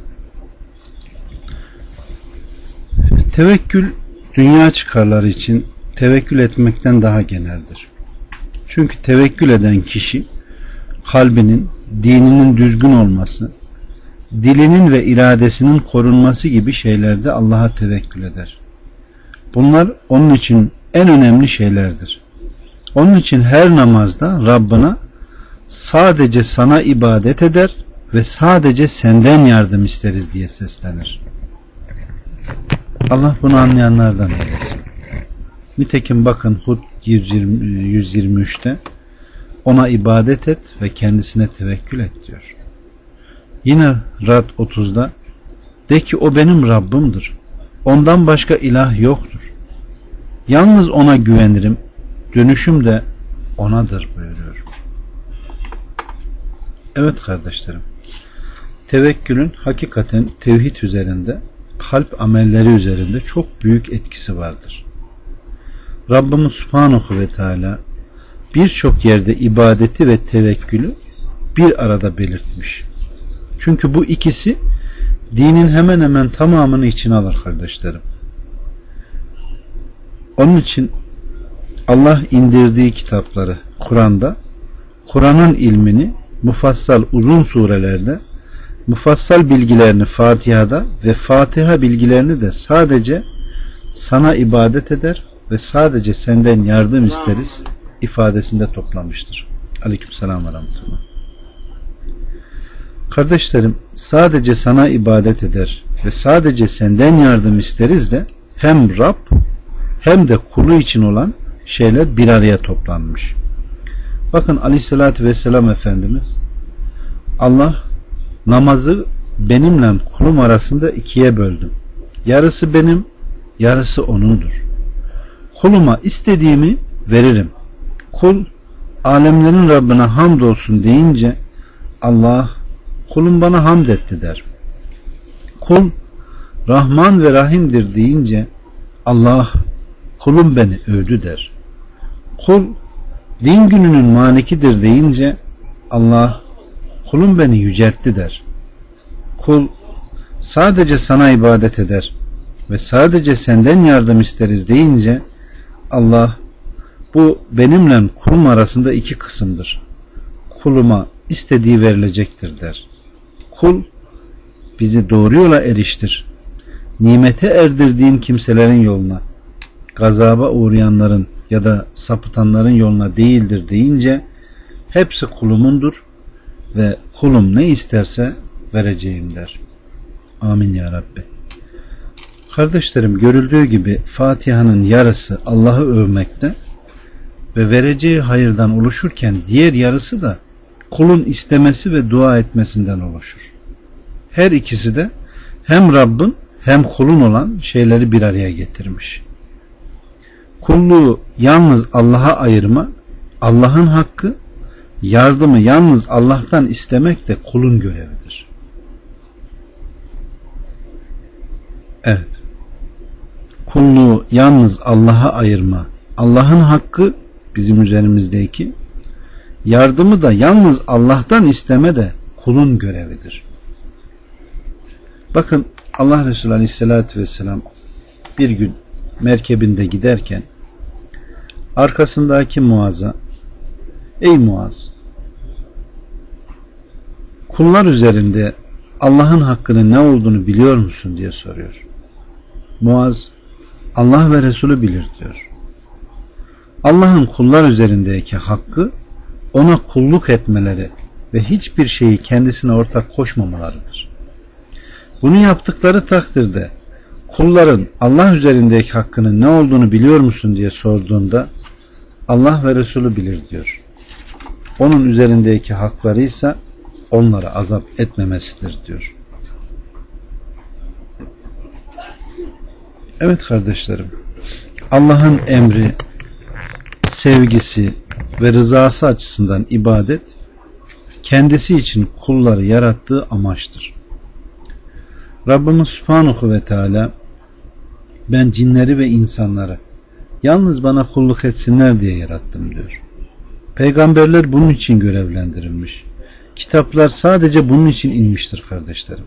Tevekkül dünya çıkarları için tevekkül etmekten daha geneldir. Çünkü tevekkül eden kişi kalbinin, dininin düzgün olması, dilinin ve iradesinin korunması gibi şeylerde Allah'a tevekkül eder. Bunlar onun için en önemli şeylerdir. Onun için her namazda Rabbına sadece sana ibadet eder ve sadece senden yardım isteriz diye seslenir. Allah bunu anlayanlardan eylesin. Nitekim bakın Hud yüz yirmi üçte ona ibadet et ve kendisine tevekkül et diyor. Yine Rad otuzda de ki o benim Rabbimdir. Ondan başka ilah yoktur. Yalnız ona güvenirim. Dönüşüm de onadır buyuruyor. Evet kardeşlerim. Tevekkülün hakikaten tevhid üzerinde, kalp amelleri üzerinde çok büyük etkisi vardır. Rabbimiz Subhanahu ve Teala birçok yerde ibadeti ve tevekkülü bir arada belirtmiş. Çünkü bu ikisi dinin hemen hemen tamamını içine alır kardeşlerim. Onun için Allah indirdiği kitapları Kur'an'da, Kur'an'ın ilmini mufassal uzun surelerde, mufassal bilgilerini Fatiha'da ve Fatiha bilgilerini de sadece sana ibadet eder ve sadece senden yardım isteriz ifadesinde toplamıştır. Aleykümselam ve rahmetullah. Kardeşlerim, sadece sana ibadet eder ve sadece senden yardım isteriz de hem Rab hem de kulu için olan şeyler bir araya toplanmış. Bakın Aleyhisselatü Vesselam Efendimiz, Allah namazı benimle kulum arasında ikiye böldüm. Yarısı benim, yarısı onundur. Kuluma istediğimi veririm. Kul alemlerin Rabbine hamdolsun deyince Allah kulum bana hamd etti der. Kul Rahman ve Rahim'dir deyince Allah kulum beni övdü der. Kul din gününün malikidir deyince Allah kulum beni yüceltti der. Kul sadece sana ibadet eder ve sadece senden yardım isteriz deyince Allah bu benimle kulum arasında iki kısımdır. Kuluma istediği verilecektir der. Kul bizi doğru yola eriştir. Nimete erdirdiğin kimselerin yoluna, gazaba uğrayanların ya da sapıtanların yoluna değildir deyince hepsi kulumundur ve kulum ne isterse vereceğim der. Amin ya Rabbi. Kardeşlerim, görüldüğü gibi Fatiha'nın yarısı Allah'ı övmekte ve vereceği hayırdan oluşurken diğer yarısı da kulun istemesi ve dua etmesinden oluşur. Her ikisi de hem Rabbin hem kulun olan şeyleri bir araya getirmiş. Kulluğu yalnız Allah'a ayırma, Allah'ın hakkı, yardımı yalnız Allah'tan istemek de kulun görevidir. Evet. Kulluğu yalnız Allah'a ayırma, Allah'ın hakkı bizim üzerimizdeki, yardımı da yalnız Allah'tan isteme de kulun görevidir. Bakın Allah Resulü Aleyhisselatü Vesselam bir gün merkebinde giderken arkasındaki Muaz'a, ey Muaz, kullar üzerinde Allah'ın hakkının ne olduğunu biliyor musun diye soruyor. Muaz, Allah ve Resulü bilir diyor. Allah'ın kullar üzerindeki hakkı ona kulluk etmeleri ve hiçbir şeyi kendisine ortak koşmamalarıdır. Bunu yaptıkları takdirde kulların Allah üzerindeki hakkının ne olduğunu biliyor musun diye sorduğunda Allah ve Resulü bilir diyor. Onun üzerindeki hakları ise onlara azap etmemesidir diyor. Evet kardeşlerim, Allah'ın emri, sevgisi ve rızası açısından ibadet kendisi için kulları yarattığı amaçtır. Rabbimiz Subhanahu ve Teala ben cinleri ve insanları yalnız bana kulluk etsinler diye yarattım diyor. Peygamberler bunun için görevlendirilmiş. Kitaplar sadece bunun için inmiştir kardeşlerim.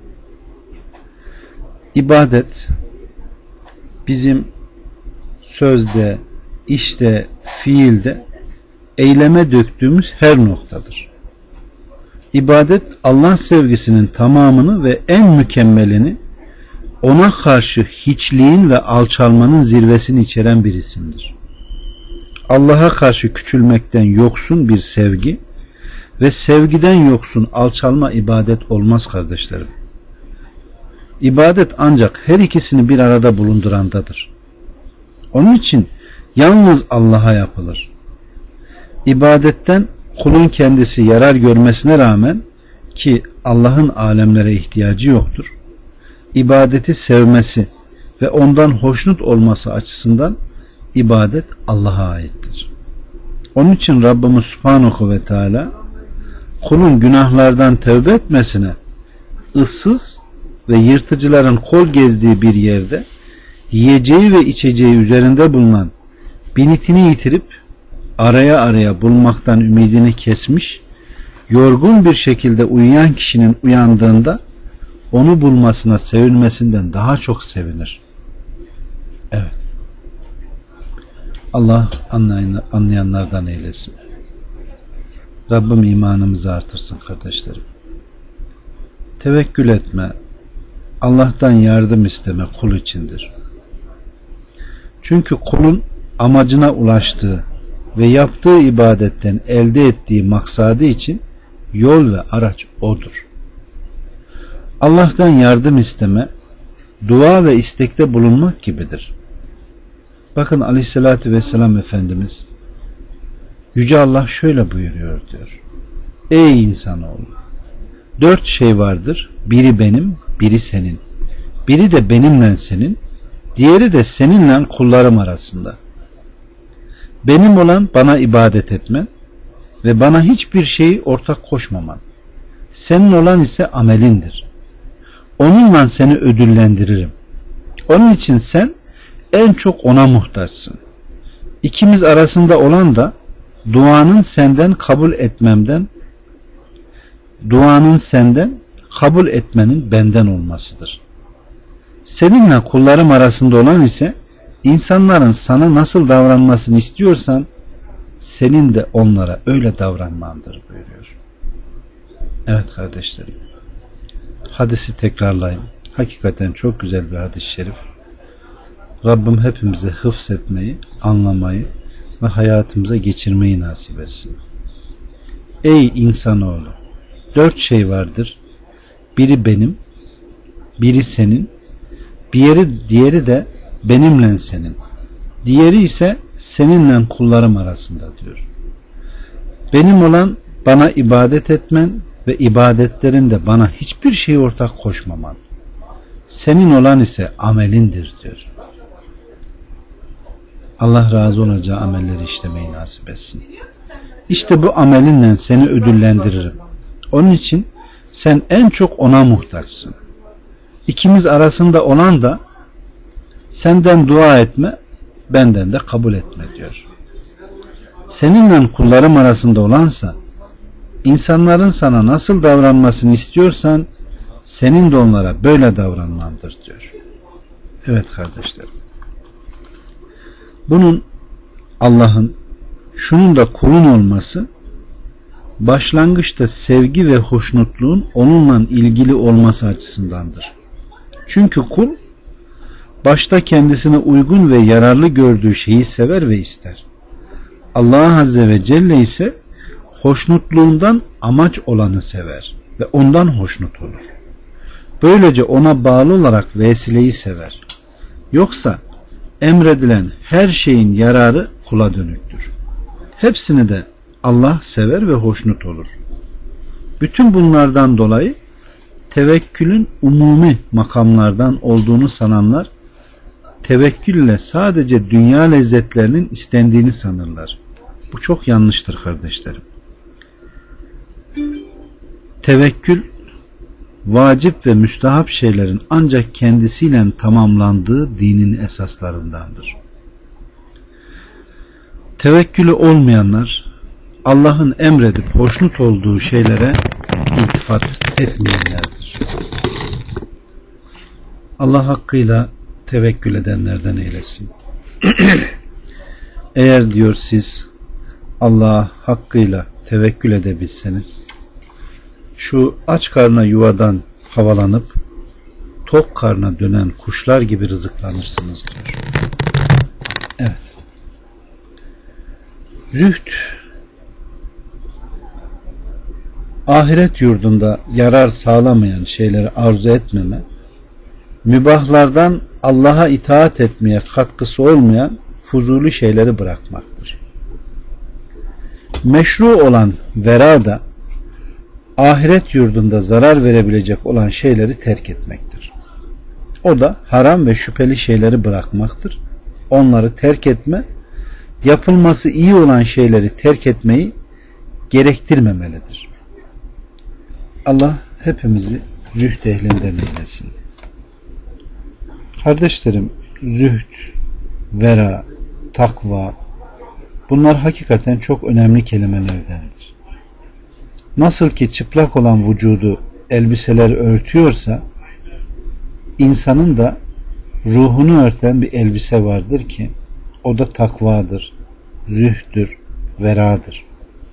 İbadet bizim sözde, işte, fiilde eyleme döktüğümüz her noktadır. İbadet Allah sevgisinin tamamını ve en mükemmelini, ona karşı hiçliğin ve alçalmanın zirvesini içeren bir isimdir. Allah'a karşı küçülmekten yoksun bir sevgi ve sevgiden yoksun alçalma ibadet olmaz kardeşlerim. İbadet ancak her ikisini bir arada bulundurandadır. Onun için yalnız Allah'a yapılır. İbadetten kulun kendisi yarar görmesine rağmen, ki Allah'ın alemlere ihtiyacı yoktur, ibadeti sevmesi ve ondan hoşnut olması açısından ibadet Allah'a aittir. Onun için Rabbimiz Subhanahu ve Teala kulun günahlardan tövbe etmesine, ıssız ve yırtıcıların kol gezdiği bir yerde yiyeceği ve içeceği üzerinde bulunan binitini yitirip araya araya bulmaktan ümidini kesmiş, yorgun bir şekilde uyuyan kişinin uyandığında onu bulmasına sevinmesinden daha çok sevinir. Evet. Allah anlayanlardan eylesin. Rabbim imanımızı artırsın kardeşlerim. Tevekkül etme, Allah'tan yardım isteme kul içindir. Çünkü kulun amacına ulaştığı ve yaptığı ibadetten elde ettiği maksadı için yol ve araç odur. Allah'tan yardım isteme, dua ve istekte bulunmak gibidir. Bakın Aleyhisselatü Vesselam Efendimiz, Yüce Allah şöyle buyuruyor diyor. Ey insanoğlu, dört şey vardır. Biri benim, biri senin. Biri de benimle senin, diğeri de seninle kullarım arasında. Benim olan bana ibadet etmen ve bana hiçbir şeyi ortak koşmaman. Senin olan ise amelindir. Onunla seni ödüllendiririm. Onun için sen en çok ona muhtaçsın. İkimiz arasında olan da duanın senden kabul etmemden, duanın senden kabul etmenin benden olmasıdır. Seninle kullarım arasında olan ise insanların sana nasıl davranmasını istiyorsan senin de onlara öyle davranmandır buyuruyor. Evet kardeşlerim, hadisi tekrarlayayım. Hakikaten çok güzel bir hadis-i şerif. Rabbim hepimize hıfz etmeyi, anlamayı ve hayatımıza geçirmeyi nasip etsin. Ey insanoğlu, dört şey vardır. Biri benim, biri senin, diğeri, diğeri de benimle senin. Diğeri ise seninle kullarım arasında diyor. Benim olan bana ibadet etmen ve ibadetlerinde bana hiçbir şey ortak koşmaman. Senin olan ise amelindir diyor. Allah razı olacağı amelleri işlemeyi nasip etsin. İşte bu amelinle seni ödüllendiririm. Onun için sen en çok ona muhtaçsın. İkimiz arasında olan da senden dua etme, benden de kabul etme diyor. Seninle kullarım arasında olansa insanların sana nasıl davranmasını istiyorsan senin de onlara böyle davranmandır diyor. Evet kardeşlerim. Bunun Allah'ın, şunun da kulun olması başlangıçta sevgi ve hoşnutluğun onunla ilgili olması açısındandır. Çünkü kul başta kendisine uygun ve yararlı gördüğü şeyi sever ve ister. Allah Azze ve Celle ise hoşnutluğundan amaç olanı sever ve ondan hoşnut olur. Böylece ona bağlı olarak vesileyi sever. Yoksa emredilen her şeyin yararı kula dönüktür. Hepsini de Allah sever ve hoşnut olur. Bütün bunlardan dolayı tevekkülün umumi makamlardan olduğunu sananlar, tevekkülle sadece dünya lezzetlerinin istendiğini sanırlar. Bu çok yanlıştır kardeşlerim. Tevekkül, vacip ve müstahap şeylerin ancak kendisiyle tamamlandığı dinin esaslarındandır. Tevekkülü olmayanlar, Allah'ın emredip hoşnut olduğu şeylere iltifat etmeyenlerdir. Allah hakkıyla tevekkül edenlerden eylesin. Eğer diyor siz Allah'a hakkıyla tevekkül edebilseniz, şu aç karna yuvadan havalanıp tok karna dönen kuşlar gibi rızıklanırsınız diyor. Evet. Zühd, ahiret yurdunda yarar sağlamayan şeyleri arzu etmeme, mübahlardan Allah'a itaat etmeye katkısı olmayan fuzuli şeyleri bırakmaktır. Meşru olan vera da ahiret yurdunda zarar verebilecek olan şeyleri terk etmektir. O da haram ve şüpheli şeyleri bırakmaktır. Onları terk etme, yapılması iyi olan şeyleri terk etmeyi gerektirmemelidir. Allah hepimizi zühd ehlinden eylesin. Kardeşlerim, zühd, vera, takva, bunlar hakikaten çok önemli kelimelerdendir. Nasıl ki çıplak olan vücudu elbiseler örtüyorsa, insanın da ruhunu örten bir elbise vardır ki o da takvadır, zühdür, veradır.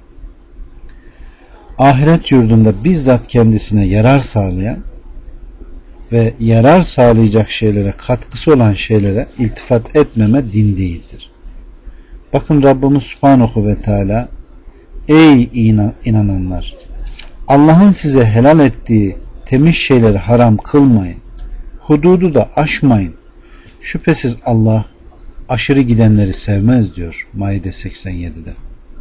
Ahiret yurdunda bizzat kendisine yarar sağlayan ve yarar sağlayacak şeylere katkısı olan şeylere iltifat etmeme din değildir. Bakın Rabbimiz Subhanahu ve Teala, ey inan, inananlar, Allah'ın size helal ettiği temiz şeyleri haram kılmayın, hududu da aşmayın, şüphesiz Allah aşırı gidenleri sevmez diyor Maide seksen yedide.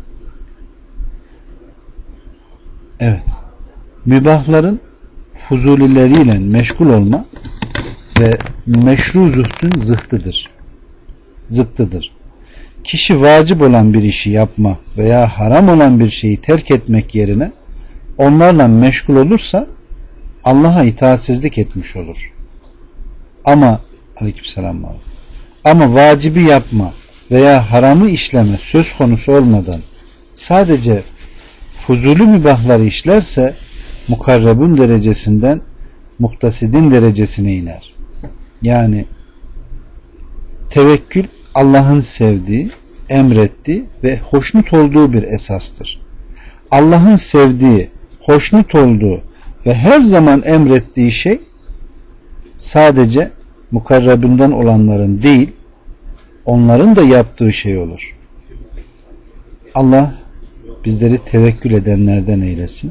Evet, mübahların fuzulileriyle meşgul olma ve meşru zühdün zıhtıdır. Zıttıdır. Kişi vacip olan bir işi yapma veya haram olan bir şeyi terk etmek yerine onlarla meşgul olursa Allah'a itaatsizlik etmiş olur. Ama aleykümselam var. Ama vacibi yapma veya haramı işleme söz konusu olmadan sadece fuzuli mübahları işlerse mukarrebun derecesinden muktasidin derecesine iner. Yani tevekkül Allah'ın sevdiği, emrettiği ve hoşnut olduğu bir esastır. Allah'ın sevdiği, hoşnut olduğu ve her zaman emrettiği şey sadece mukarrebundan olanların değil, onların da yaptığı şey olur. Allah bizleri tevekkül edenlerden eylesin.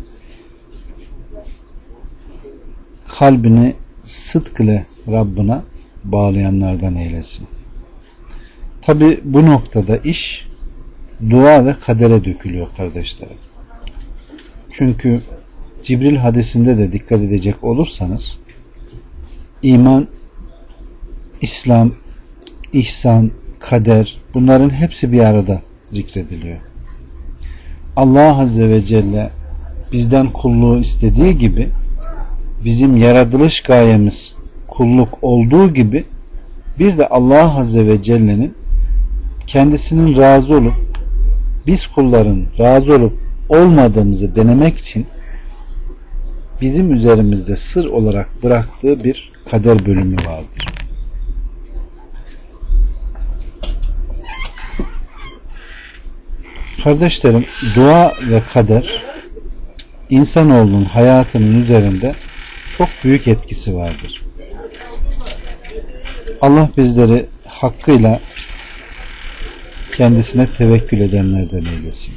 Kalbini sıdk ile Rabbına bağlayanlardan eylesin. Tabi bu noktada iş dua ve kadere dökülüyor kardeşlerim. Çünkü Cibril hadisinde de dikkat edecek olursanız iman, İslam, ihsan, kader, bunların hepsi bir arada zikrediliyor. Allah Azze ve Celle bizden kulluğu istediği gibi bizim yaratılış gayemiz kulluk olduğu gibi bir de Allah Azze ve Celle'nin kendisinin razı olup biz kulların razı olup olmadığımızı denemek için bizim üzerimizde sır olarak bıraktığı bir kader bölümü vardır. Kardeşlerim, dua ve kader insanoğlunun hayatının üzerinde çok büyük etkisi vardır. Allah bizleri hakkıyla kendisine tevekkül edenlerden eylesin.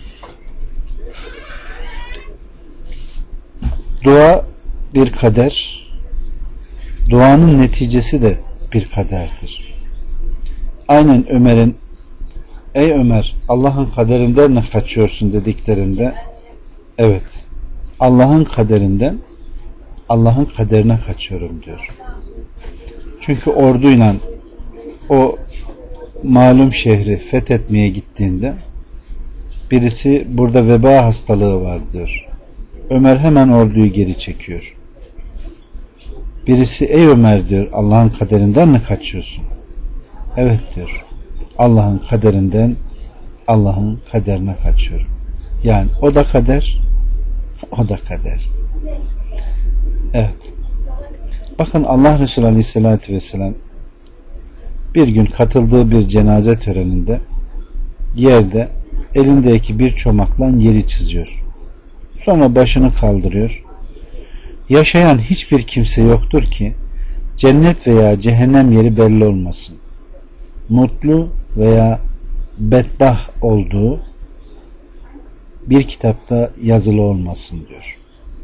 Dua bir kader, duanın neticesi de bir kaderdir. Aynen Ömer'in "Ey Ömer, Allah'ın kaderinden ne kaçıyorsun?" dediklerinde, evet, Allah'ın kaderinden Allah'ın kaderine kaçıyorum diyor. Çünkü orduyla o malum şehri fethetmeye gittiğinde birisi burada veba hastalığı var diyor. Ömer hemen orduyu geri çekiyor. Birisi "Ey Ömer," diyor, "Allah'ın kaderinden mi kaçıyorsun?" Evet diyor. Allah'ın kaderinden Allah'ın kaderine kaçıyorum. Yani o da kader, o da kader. Evet. Bakın Allah Resulü Aleyhisselatü Vesselam bir gün katıldığı bir cenaze töreninde yerde elindeki bir çomakla yeri çiziyor. Sonra başını kaldırıyor. Yaşayan hiçbir kimse yoktur ki cennet veya cehennem yeri belli olmasın. Mutlu veya bedbah olduğu bir kitapta yazılı olmasın diyor.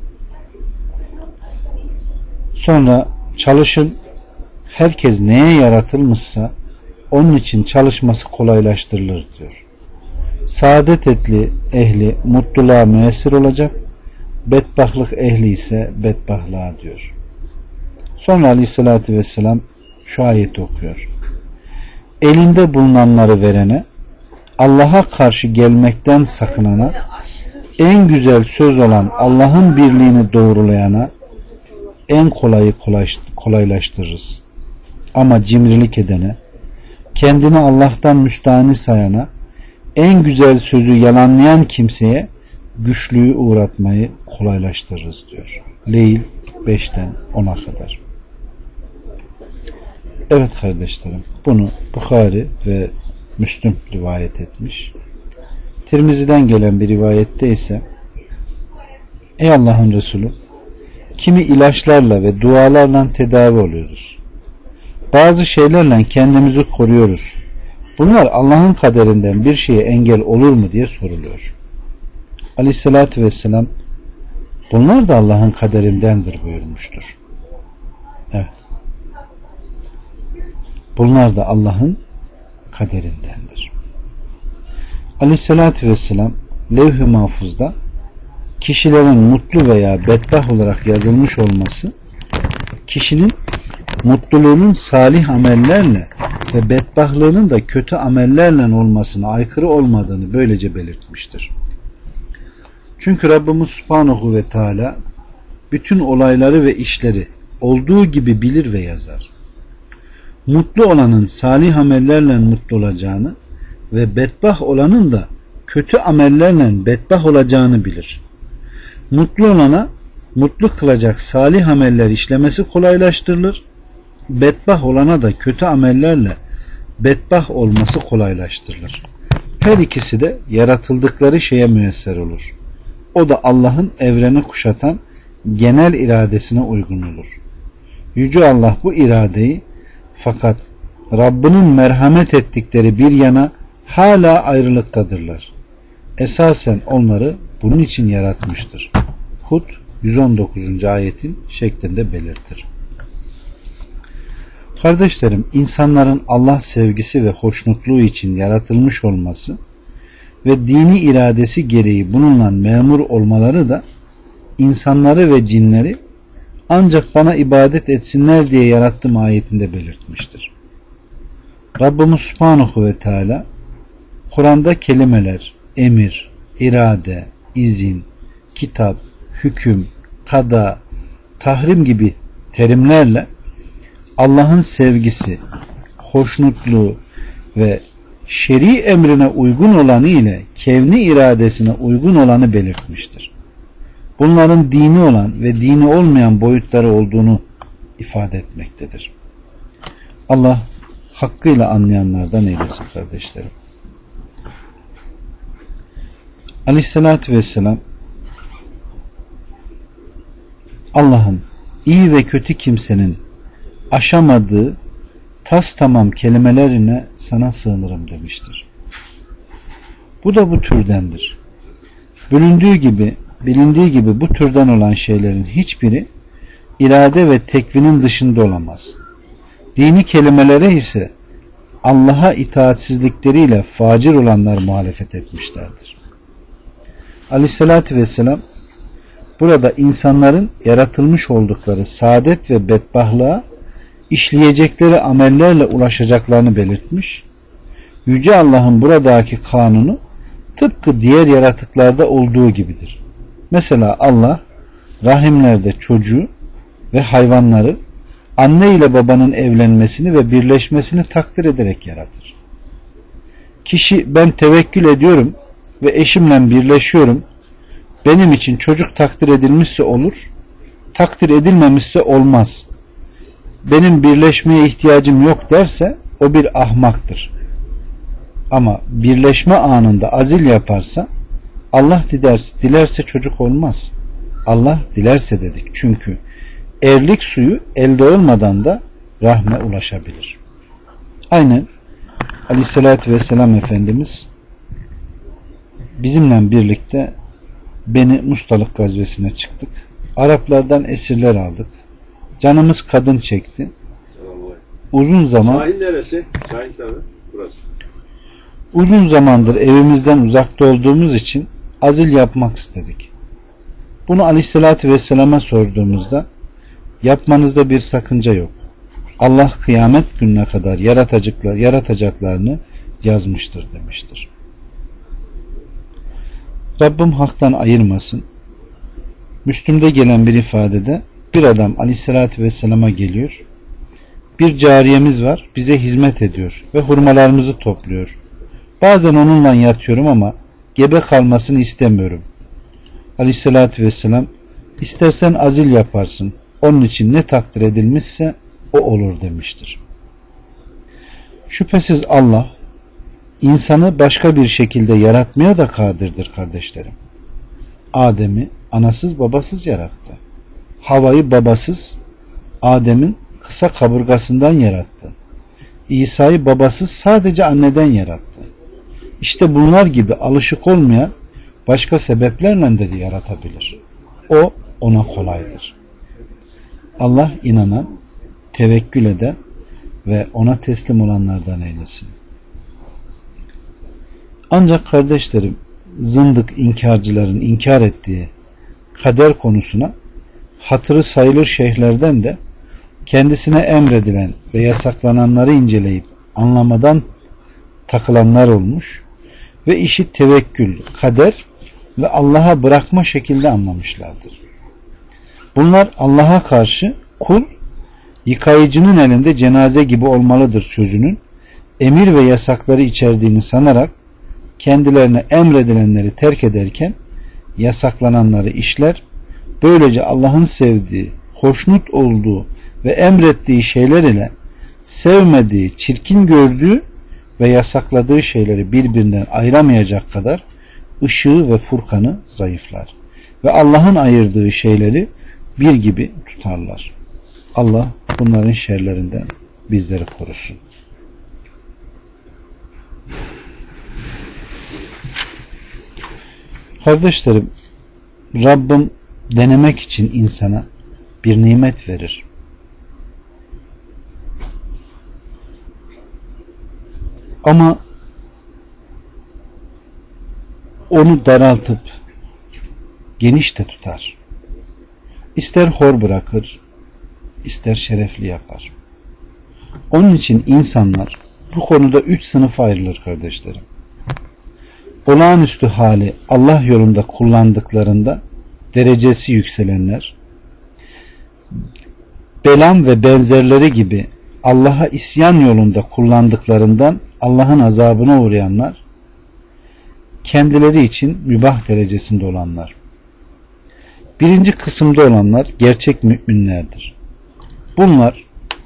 Sonra çalışın, herkes neye yaratılmışsa onun için çalışması kolaylaştırılır diyor. Saadet etli ehli mutluluğa müessir olacak, bedbahtlık ehli ise bedbahtlığa diyor. Sonra Aleyhisselatü Vesselam şu ayeti okuyor. Elinde bulunanları verene, Allah'a karşı gelmekten sakınana, en güzel söz olan Allah'ın birliğini doğrulayana en kolayı kolaylaştırırız. Ama cimrilik edene, kendini Allah'tan müstahni sayana, en güzel sözü yalanlayan kimseye güçlüğü uğratmayı kolaylaştırırız diyor. Leyl beşten ona kadar. Evet kardeşlerim, bunu Bukhari ve Müslüm rivayet etmiş. Tirmizi'den gelen bir rivayette ise "Ey Allah'ın Resulü, kimi ilaçlarla ve dualarla tedavi oluyoruz. Bazı şeylerle kendimizi koruyoruz. Bunlar Allah'ın kaderinden bir şeye engel olur mu?" diye soruluyor. Aleyhissalatü vesselam bunlar da Allah'ın kaderindendir buyurmuştur. Evet. Bunlar da Allah'ın kaderindendir. Aleyhissalatü vesselam levh-i mahfuzda kişilerin mutlu veya bedbaht olarak yazılmış olması, kişinin mutluluğunun salih amellerle ve bedbahtlığının da kötü amellerle olmasına aykırı olmadığını böylece belirtmiştir. Çünkü Rabbimiz Subhanahu ve Teala bütün olayları ve işleri olduğu gibi bilir ve yazar. Mutlu olanın salih amellerle mutlu olacağını ve bedbaht olanın da kötü amellerle bedbaht olacağını bilir. Mutlu olana mutlu kılacak salih ameller işlemesi kolaylaştırılır. Bedbaht olana da kötü amellerle bedbaht olması kolaylaştırılır. Her ikisi de yaratıldıkları şeye müyesser olur. O da Allah'ın evreni kuşatan genel iradesine uygun olur. Yüce Allah bu iradeyi fakat Rabbinin merhamet ettikleri bir yana hala ayrılıktadırlar. Esasen onları bunun için yaratmıştır. Hud yüz on dokuzuncu ayetin şeklinde belirtir. Kardeşlerim, insanların Allah sevgisi ve hoşnutluğu için yaratılmış olması ve dini iradesi gereği bununla memur olmaları da insanları ve cinleri ancak bana ibadet etsinler diye yarattım ayetinde belirtmiştir. Rabbimiz Subhanahu ve Teala Kur'an'da kelimeler emir, irade, izin, kitap, hüküm, kada, tahrim gibi terimlerle Allah'ın sevgisi, hoşnutluğu ve şer'i emrine uygun olanı ile kevni iradesine uygun olanı belirtmiştir. Bunların dini olan ve dini olmayan boyutları olduğunu ifade etmektedir. Allah hakkıyla anlayanlardan eylesin kardeşlerim. Aleyhissalatü vesselam Allah'ım iyi ve kötü kimsenin aşamadığı tas tamam kelimelerine sana sığınırım demiştir. Bu da bu türdendir. Bölündüğü gibi, bilindiği gibi bu türden olan şeylerin hiçbiri irade ve tekvinin dışında olamaz. Dini kelimelere ise Allah'a itaatsizlikleriyle facir olanlar muhalefet etmişlerdir. Aleyhissalatü vesselam burada insanların yaratılmış oldukları saadet ve bedbahtlığa işleyecekleri amellerle ulaşacaklarını belirtmiş. Yüce Allah'ın buradaki kanunu tıpkı diğer yaratıklarda olduğu gibidir. Mesela Allah rahimlerde çocuğu ve hayvanları anne ile babanın evlenmesini ve birleşmesini takdir ederek yaratır. Kişi ben tevekkül ediyorum ve eşimle birleşiyorum, benim için çocuk takdir edilmişse olur, takdir edilmemişse olmaz, benim birleşmeye ihtiyacım yok derse o bir ahmaktır. Ama birleşme anında azil yaparsa Allah dilerse, dilerse çocuk olmaz. Allah dilerse dedik. Çünkü erlik suyu elde olmadan da rahme ulaşabilir. Aynen Aleyhisselatü Vesselam Efendimiz bizimle birlikte Beni Mustalık gazvesine çıktık. Araplardan esirler aldık. Canımız kadın çekti. Uzun zaman Şahin neresi? Şahin tabi. Burası. Uzun zamandır evimizden uzakta olduğumuz için azil yapmak istedik. Bunu Aleyhisselatü Vesselam'a sorduğumuzda yapmanızda bir sakınca yok. Allah kıyamet gününe kadar yaratacaklar, yaratacaklarını yazmıştır demiştir. Rabbim haktan ayırmasın. Müslüm'de gelen bir ifadede bir adam Aleyhisselatü Vesselam'a geliyor. Bir cariyemiz var, bize hizmet ediyor ve hurmalarımızı topluyor. Bazen onunla yatıyorum ama gebe kalmasını istemiyorum. Aleyhisselatü Vesselam istersen azil yaparsın. Onun için ne takdir edilmişse o olur demiştir. Şüphesiz Allah insanı başka bir şekilde yaratmaya da kadirdir kardeşlerim. Adem'i anasız babasız yarattı. Havva'yı babasız, Adem'in kısa kaburgasından yarattı. İsa'yı babasız sadece anneden yarattı. İşte bunlar gibi alışık olmayan başka sebeplerle de yaratabilir. O ona kolaydır. Allah inanan, tevekkül eden ve ona teslim olanlardan eylesin. Ancak kardeşlerim, zındık inkarcıların inkar ettiği kader konusuna hatırı sayılır şeyhlerden de kendisine emredilen ve yasaklananları inceleyip anlamadan takılanlar olmuş ve işi tevekkül, kader ve Allah'a bırakma şekilde anlamışlardır. Bunlar Allah'a karşı kul yıkayıcının elinde cenaze gibi olmalıdır sözünün emir ve yasakları içerdiğini sanarak kendilerine emredilenleri terk ederken yasaklananları işler, böylece Allah'ın sevdiği, hoşnut olduğu ve emrettiği şeyler ile sevmediği, çirkin gördüğü ve yasakladığı şeyleri birbirinden ayıramayacak kadar ışığı ve Furkan'ı zayıflar ve Allah'ın ayırdığı şeyleri bir gibi tutarlar. Allah bunların şerlerinden bizleri korusun. Kardeşlerim, Rabbim denemek için insana bir nimet verir. Ama onu daraltıp geniş de tutar. İster hor bırakır, ister şerefli yapar. Onun için insanlar bu konuda üç sınıfa ayrılır kardeşlerim. Olağanüstü hali Allah yolunda kullandıklarında derecesi yükselenler, Belam ve benzerleri gibi Allah'a isyan yolunda kullandıklarından Allah'ın azabına uğrayanlar, kendileri için mübah derecesinde olanlar. Birinci kısımda olanlar gerçek müminlerdir. Bunlar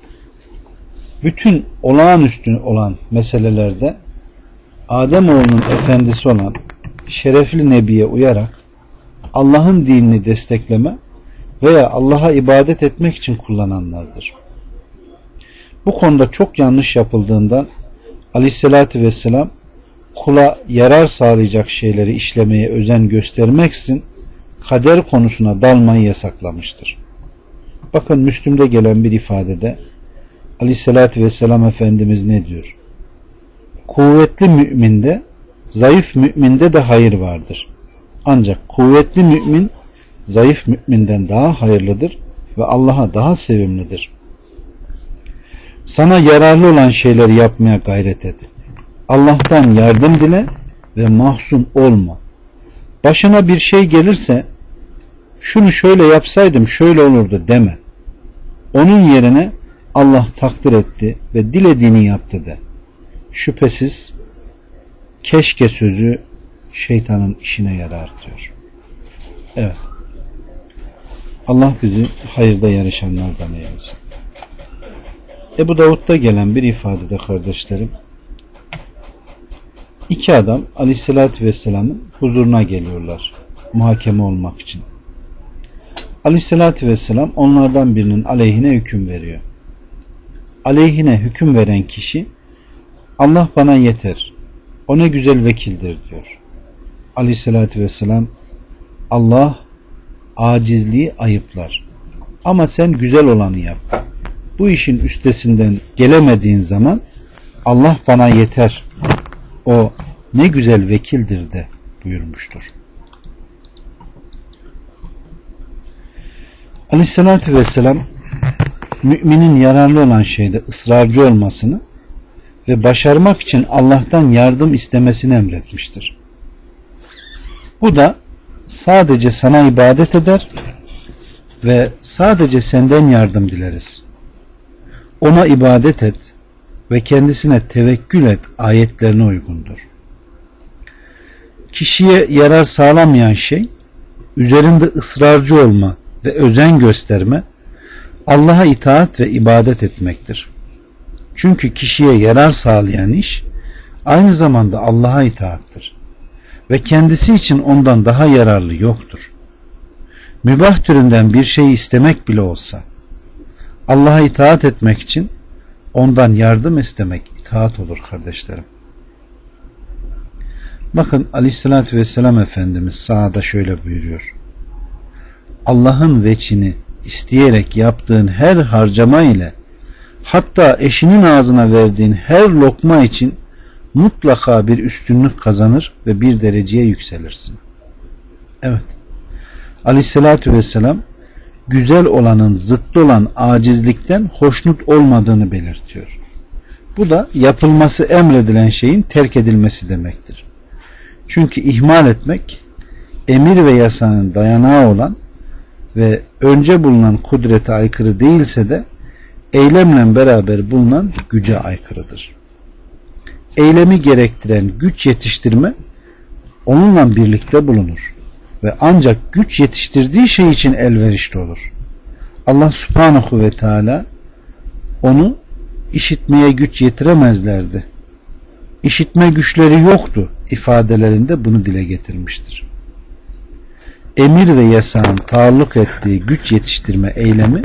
bütün olağanüstü olan meselelerde Ademoğlunun efendisi olan şerefli Nebi'ye uyarak Allah'ın dinini destekleme veya Allah'a ibadet etmek için kullananlardır. Bu konuda çok yanlış yapıldığından Aleyhisselatü Vesselam kula yarar sağlayacak şeyleri işlemeye özen göstermeksizin kader konusuna dalmayı yasaklamıştır. Bakın Müslüm'de gelen bir ifadede Aleyhisselatü Vesselam Efendimiz ne diyor? Kuvvetli müminde, zayıf müminde de hayır vardır. Ancak kuvvetli mümin zayıf müminden daha hayırlıdır ve Allah'a daha sevimlidir. Sana yararlı olan şeyleri yapmaya gayret et. Allah'tan yardım dile ve mahzun olma. Başına bir şey gelirse şunu şöyle yapsaydım şöyle olurdu deme. Onun yerine Allah takdir etti ve dilediğini yaptı de. Şüphesiz keşke sözü şeytanın işine yarar diyor. Evet. Allah bizi hayırda yarışanlardan eylesin. Ebu Davud'da gelen bir ifadede kardeşlerim, iki adam Aleyhisselatü Vesselam'ın huzuruna geliyorlar muhakeme olmak için. Aleyhisselatü Vesselam onlardan birinin aleyhine hüküm veriyor. Aleyhine hüküm veren kişi Allah bana yeter, o ne güzel vekildir diyor. Aleyhisselatü Vesselam Allah acizliği ayıplar ama sen güzel olanı yap. Bu işin üstesinden gelemediğin zaman Allah bana yeter, o ne güzel vekildir de buyurmuştur. Aleyhissalatü vesselam müminin yararlı olan şeyde ısrarcı olmasını ve başarmak için Allah'tan yardım istemesini emretmiştir. Bu da sadece sana ibadet eder ve sadece senden yardım dileriz. Ona ibadet et ve kendisine tevekkül et ayetlerine uygundur. Kişiye yarar sağlamayan şey, üzerinde ısrarcı olma ve özen gösterme, Allah'a itaat ve ibadet etmektir. Çünkü kişiye yarar sağlayan iş, aynı zamanda Allah'a itaattır. Ve kendisi için ondan daha yararlı yoktur. Mübah türünden bir şey istemek bile olsa, Allah'a itaat etmek için ondan yardım istemek itaat olur kardeşlerim. Bakın Aleyhisselatü Vesselam Efendimiz sağda şöyle buyuruyor. Allah'ın veçini isteyerek yaptığın her harcama ile hatta eşinin ağzına verdiğin her lokma için mutlaka bir üstünlük kazanır ve bir dereceye yükselirsin. Evet. Aleyhisselatü Vesselam güzel olanın zıttı olan acizlikten hoşnut olmadığını belirtiyor. Bu da yapılması emredilen şeyin terk edilmesi demektir. Çünkü ihmal etmek emir ve yasağın dayanağı olan ve önce bulunan kudrete aykırı değilse de eylemle beraber bulunan güce aykırıdır. Eylemi gerektiren güç yetiştirme onunla birlikte bulunur ve ancak güç yetiştirdiği şey için elverişli olur. Allah Subhanahu ve Teala onu işitmeye güç yetiremezlerdi, İşitme güçleri yoktu ifadelerinde bunu dile getirmiştir. Emir ve yasağın taalluk ettiği güç yetiştirme eylemi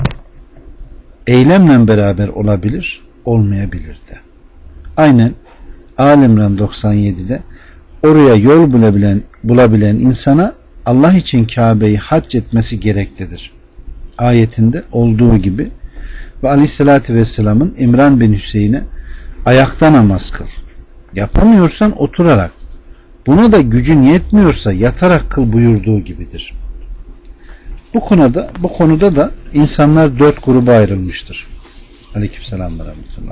eylemle beraber olabilir, olmayabilir de. Aynen Ali İmran doksan yedide oraya yol bulabilen, bulabilen insana Allah için Kabe'yi hac etmesi gereklidir ayetinde olduğu gibi ve Aleyhisselatü Vesselam'ın İmran bin Hüseyin'e ayakta namaz kıl, yapamıyorsan oturarak, buna da gücün yetmiyorsa yatarak kıl buyurduğu gibidir. Bu konuda, bu konuda da insanlar dört gruba ayrılmıştır. Aleykümselam ve rahmetullah.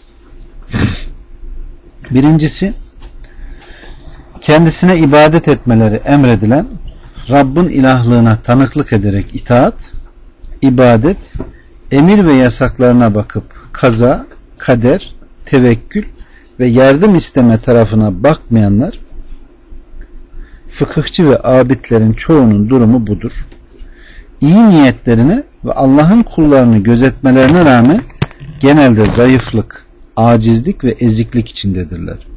Birincisi, kendisine ibadet etmeleri emredilen Rabbin ilahlığına tanıklık ederek itaat, ibadet, emir ve yasaklarına bakıp kaza, kader, tevekkül ve yardım isteme tarafına bakmayanlar, fıkıhçı ve abidlerin çoğunun durumu budur. İyi niyetlerine ve Allah'ın kullarını gözetmelerine rağmen genelde zayıflık, acizlik ve eziklik içindedirler.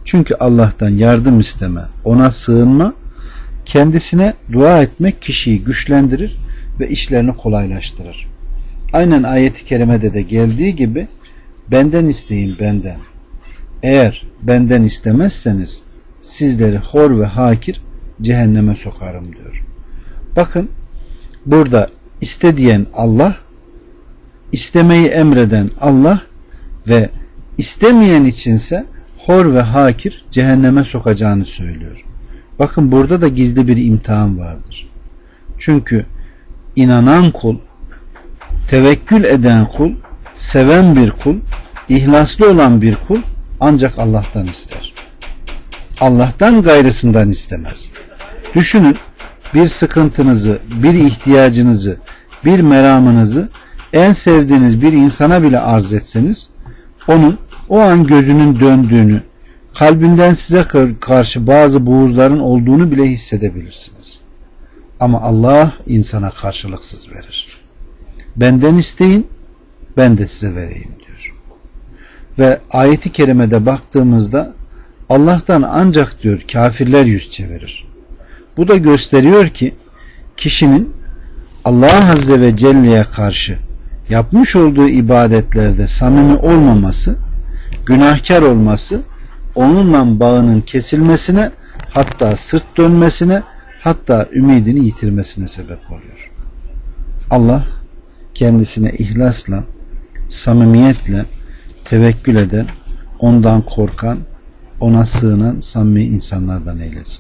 Çünkü Allah'tan yardım isteme, ona sığınma, kendisine dua etmek kişiyi güçlendirir ve işlerini kolaylaştırır. Aynen ayet-i kerimede de geldiği gibi benden isteyin benden. Eğer benden istemezseniz sizleri hor ve hakir cehenneme sokarım diyor. Bakın burada iste diyen Allah, istemeyi emreden Allah ve istemeyen içinse hor ve hakir cehenneme sokacağını söylüyor. Bakın burada da gizli bir imtihan vardır. Çünkü inanan kul, tevekkül eden kul, seven bir kul, ihlaslı olan bir kul ancak Allah'tan ister. Allah'tan gayrısından istemez. Düşünün, bir sıkıntınızı, bir ihtiyacınızı, bir meramınızı en sevdiğiniz bir insana bile arz etseniz, onun o an gözünün döndüğünü, kalbinden size karşı bazı buğuzların olduğunu bile hissedebilirsiniz. Ama Allah insana karşılıksız verir. Benden isteyin, ben de size vereyim diyor. Ve ayeti kerimede baktığımızda Allah'tan ancak diyor kafirler yüz çevirir. Bu da gösteriyor ki kişinin Allah Azze ve Celle'ye karşı yapmış olduğu ibadetlerde samimi olmaması, günahkar olması, onunla bağının kesilmesine, hatta sırt dönmesine, hatta ümidini yitirmesine sebep oluyor. Allah kendisine ihlasla, samimiyetle tevekkül eden, ondan korkan, ona sığınan samimi insanlardan eylesin.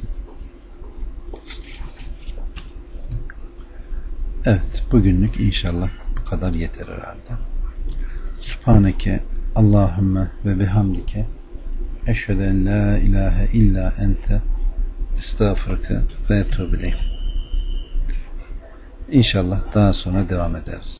Evet, bugünlük inşallah bu kadar yeter herhalde. Subhaneke Allahümme ve bihamdike eşhedü en la ilahe illa ente estağfurke ve etûbü ileyk. İnşallah daha sonra devam ederiz.